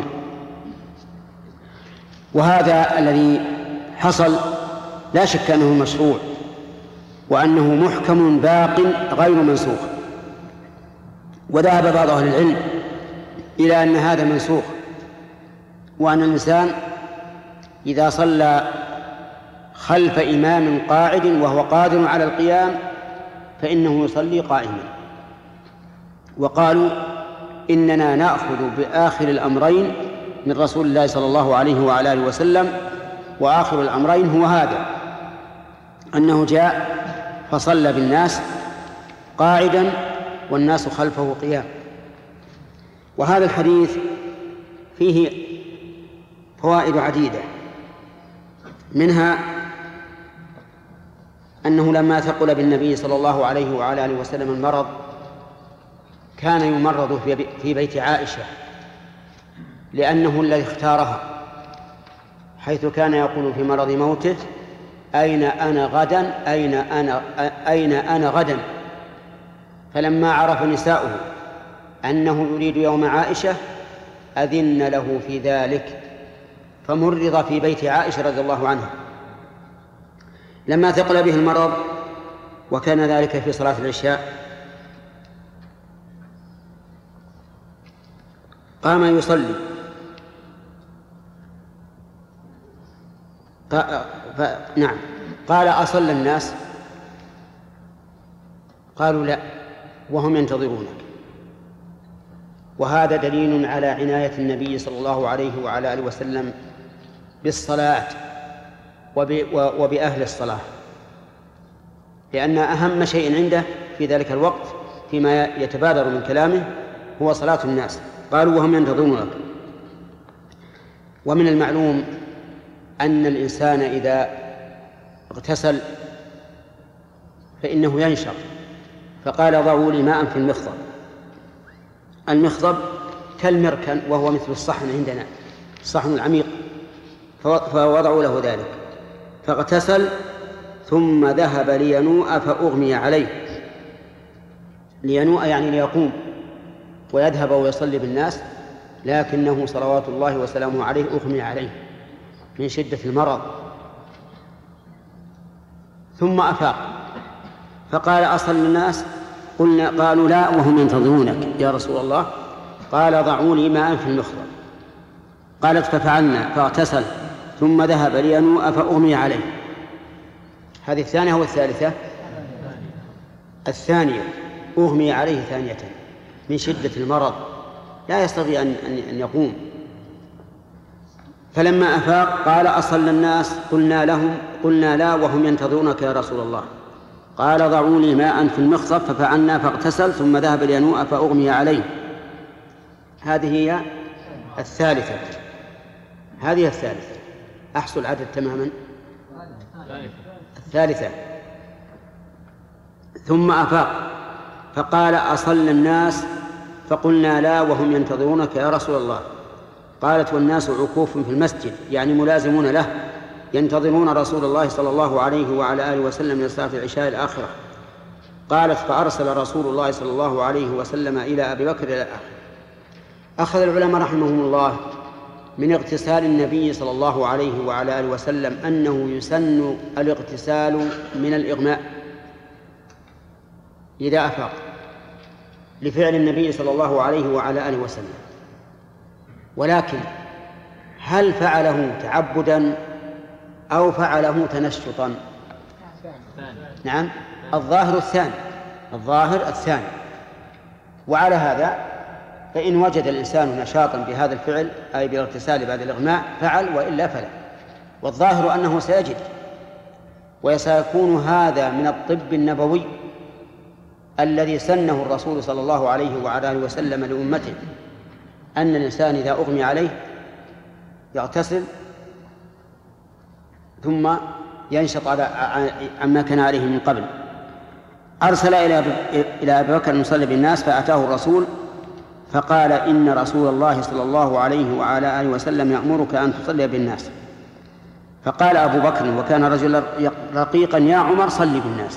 وهذا الذي حصل لا شك أنه مشروع، وأنه محكم باق غير منسوخ. وذهب بعض أهل العلم إلى أن هذا منسوخ، وأن الإنسان إذا صلى خلف إمام قاعد وهو قادر على القيام فإنه يصلي قائما. وقالوا إننا نأخذ بآخر الأمرين من رسول الله صلى الله عليه وعلى آله وسلم، وآخر الأمرين هو هذا، أنه جاء فصلى بالناس قاعدا والناس خلفه قيام. وهذا الحديث فيه فوائد عديدة، منها أنه لما ثقل بالنبي صلى الله عليه وعلى آله وسلم المرض كان يمرض في بيت عائشة، لأنه الذي اختارها، حيث كان يقول في مرض موته: أين أنا غدا أين أنا أين أنا غدا. فلما عرف نساؤه أنه يريد يوم عائشة أذن له في ذلك، فمرض في بيت عائشة رضي الله عنها. لما ثقل به المرض وكان ذلك في صلاة العشاء قام يصلي، نعم قال: أصلى الناس؟ قالوا: لا، وهم ينتظرونك. وهذا دليل على عناية النبي صلى الله عليه وعلى آله وسلم بالصلاة وبأهل الصلاة، لأن أهم شيء عنده في ذلك الوقت فيما يتبادر من كلامه هو صلاة الناس. قالوا: وهم ينتظرونك. ومن المعلوم أن الإنسان إذا اغتسل فإنه ينشط، فقال: ضعوا لي ماء في المخضب. المخضب كالمركن وهو مثل الصحن عندنا، الصحن العميق، فوضعوا له ذلك، فاغتسل ثم ذهب لينوء فأغمي عليه. لينوء يعني ليقوم ويذهب ويصلي بالناس، لكنه صلوات الله وسلامه عليه أغمي عليه من شدة المرض، ثم أفاق فقال: أصل الناس؟ قلنا قالوا: لا، وهم ينتظرونك يا رسول الله. قال: ضعوا لي ماء في المخضب. قالت: ففعلنا، فاغتسل ثم ذهب لينوء فأغمي عليه. هذه الثانية. والثالثة الثانية أغمي عليه ثانية من شدة المرض، لا يستطيع أن يقوم. فلما أفاق قال: أصلى الناس؟ قلنا لهم قلنا لا، وهم ينتظرونك يا رسول الله. قال: ضعوا لي ماء في المخضب. ففعلنا، فاغتسل ثم ذهب لينوء فأغمي عليه. هذه هي الثالثة. هذه الثالثة. أحصل العدد تماما. الثالثة. ثم أفاق فقال: أصلى الناس؟ فقلنا لا، وهم ينتظرونك يا رسول الله. قالت: والناس عكوف في المسجد، يعني ملازمون له، ينتظرون رسول الله صلى الله عليه وعلى آله وسلم من صلاة العشاء الآخرة. قالت: فأرسل رسول الله صلى الله عليه وسلم إلى أبي بكر إلى الآخر. أخذ العلماء رحمهم الله من اغتسال النبي صلى الله عليه وعلى آله وسلم أنه يسن الاغتسال من الإغماء إذا أفاق، لفعل النبي صلى الله عليه وعلى آله وسلم. ولكن هل فعله تعبدا أو فعله تنشطا؟ نعم، الظاهر الثاني، الظاهر الثاني. وعلى هذا فإن وجد الإنسان نشاطا بهذا الفعل أي بالاغتسال بعد الإغماء فعل، وإلا فلا. والظاهر أنه سيجد، وسيكون هذا من الطب النبوي الذي سنه الرسول صلى الله عليه وعلى آله وسلم لأمته، أن الإنسان إذا أغمي عليه يغتسل ثم ينشط على عما كان عليه من قبل. أرسل إلى أبي بكر المصلي بالناس، فأتاه الرسول فقال: إن رسول الله صلى الله عليه وعلى آله وسلم يأمرك أن تصلي بالناس. فقال أبو بكر وكان رجلا رقيقا: يا عمر صلي بالناس.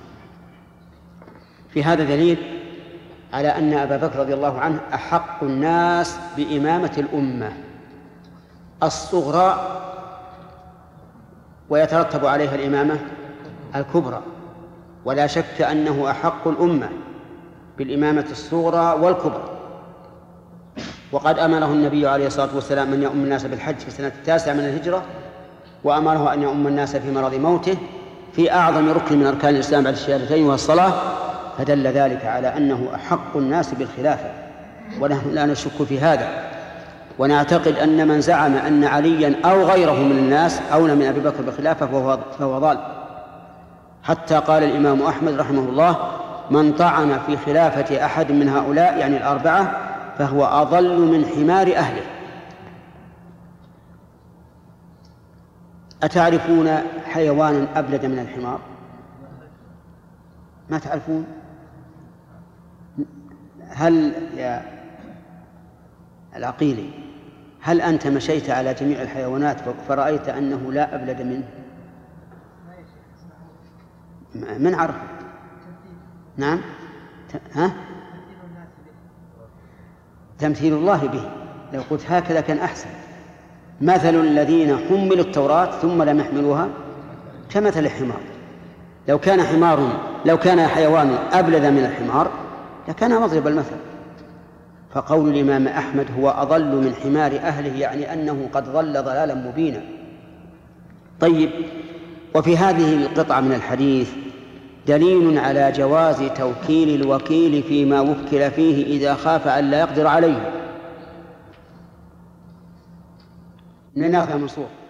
في هذا دليل على أن أبا بكر رضي الله عنه أحق الناس بإمامة الأمة الصغرى، ويترتب عليها الإمامة الكبرى، ولا شك أنه أحق الأمة بالإمامة الصغرى والكبرى. وقد أمره النبي عليه الصلاة والسلام أن يؤم الناس بالحج في السنة التاسعة من الهجرة، وأمره أن يؤم الناس في مرض موته في أعظم ركن من أركان الإسلام بعد الشهادتين وهو الصلاة، فدل ذلك على أنه أحق الناس بالخلافة، ونحن لا نشك في هذا، ونعتقد أن من زعم أن عليا أو غيره من الناس أولى من أبي بكر بالخلافة فهو, فهو ضال. حتى قال الإمام أحمد رحمه الله: من طعن في خلافة أحد من هؤلاء يعني الأربعة فهو أضل من حمار أهله. أتعرفون حيوانا أبلد من الحمار؟ ما تعرفون؟ هل يا العقيلي هل أنت مشيت على جميع الحيوانات فرأيت أنه لا أبلد منه؟ من عرف؟ نعم. ها؟ تمثيل الله به. لو قلت هكذا كان أحسن. مثل الذين حملوا التوراة ثم لم يحملوها كمثل الحمار. لو كان حمار لو كان حيوان أبلد من الحمار لكان مضرب المثل. فقول الإمام أحمد هو أضل من حمار أهله يعني أنه قد ضل ضلالا مبينا. طيب، وفي هذه القطعة من الحديث دليل على جواز توكيل الوكيل فيما وكل فيه إذا خاف أن لا يقدر عليه. من ناخذ منصور.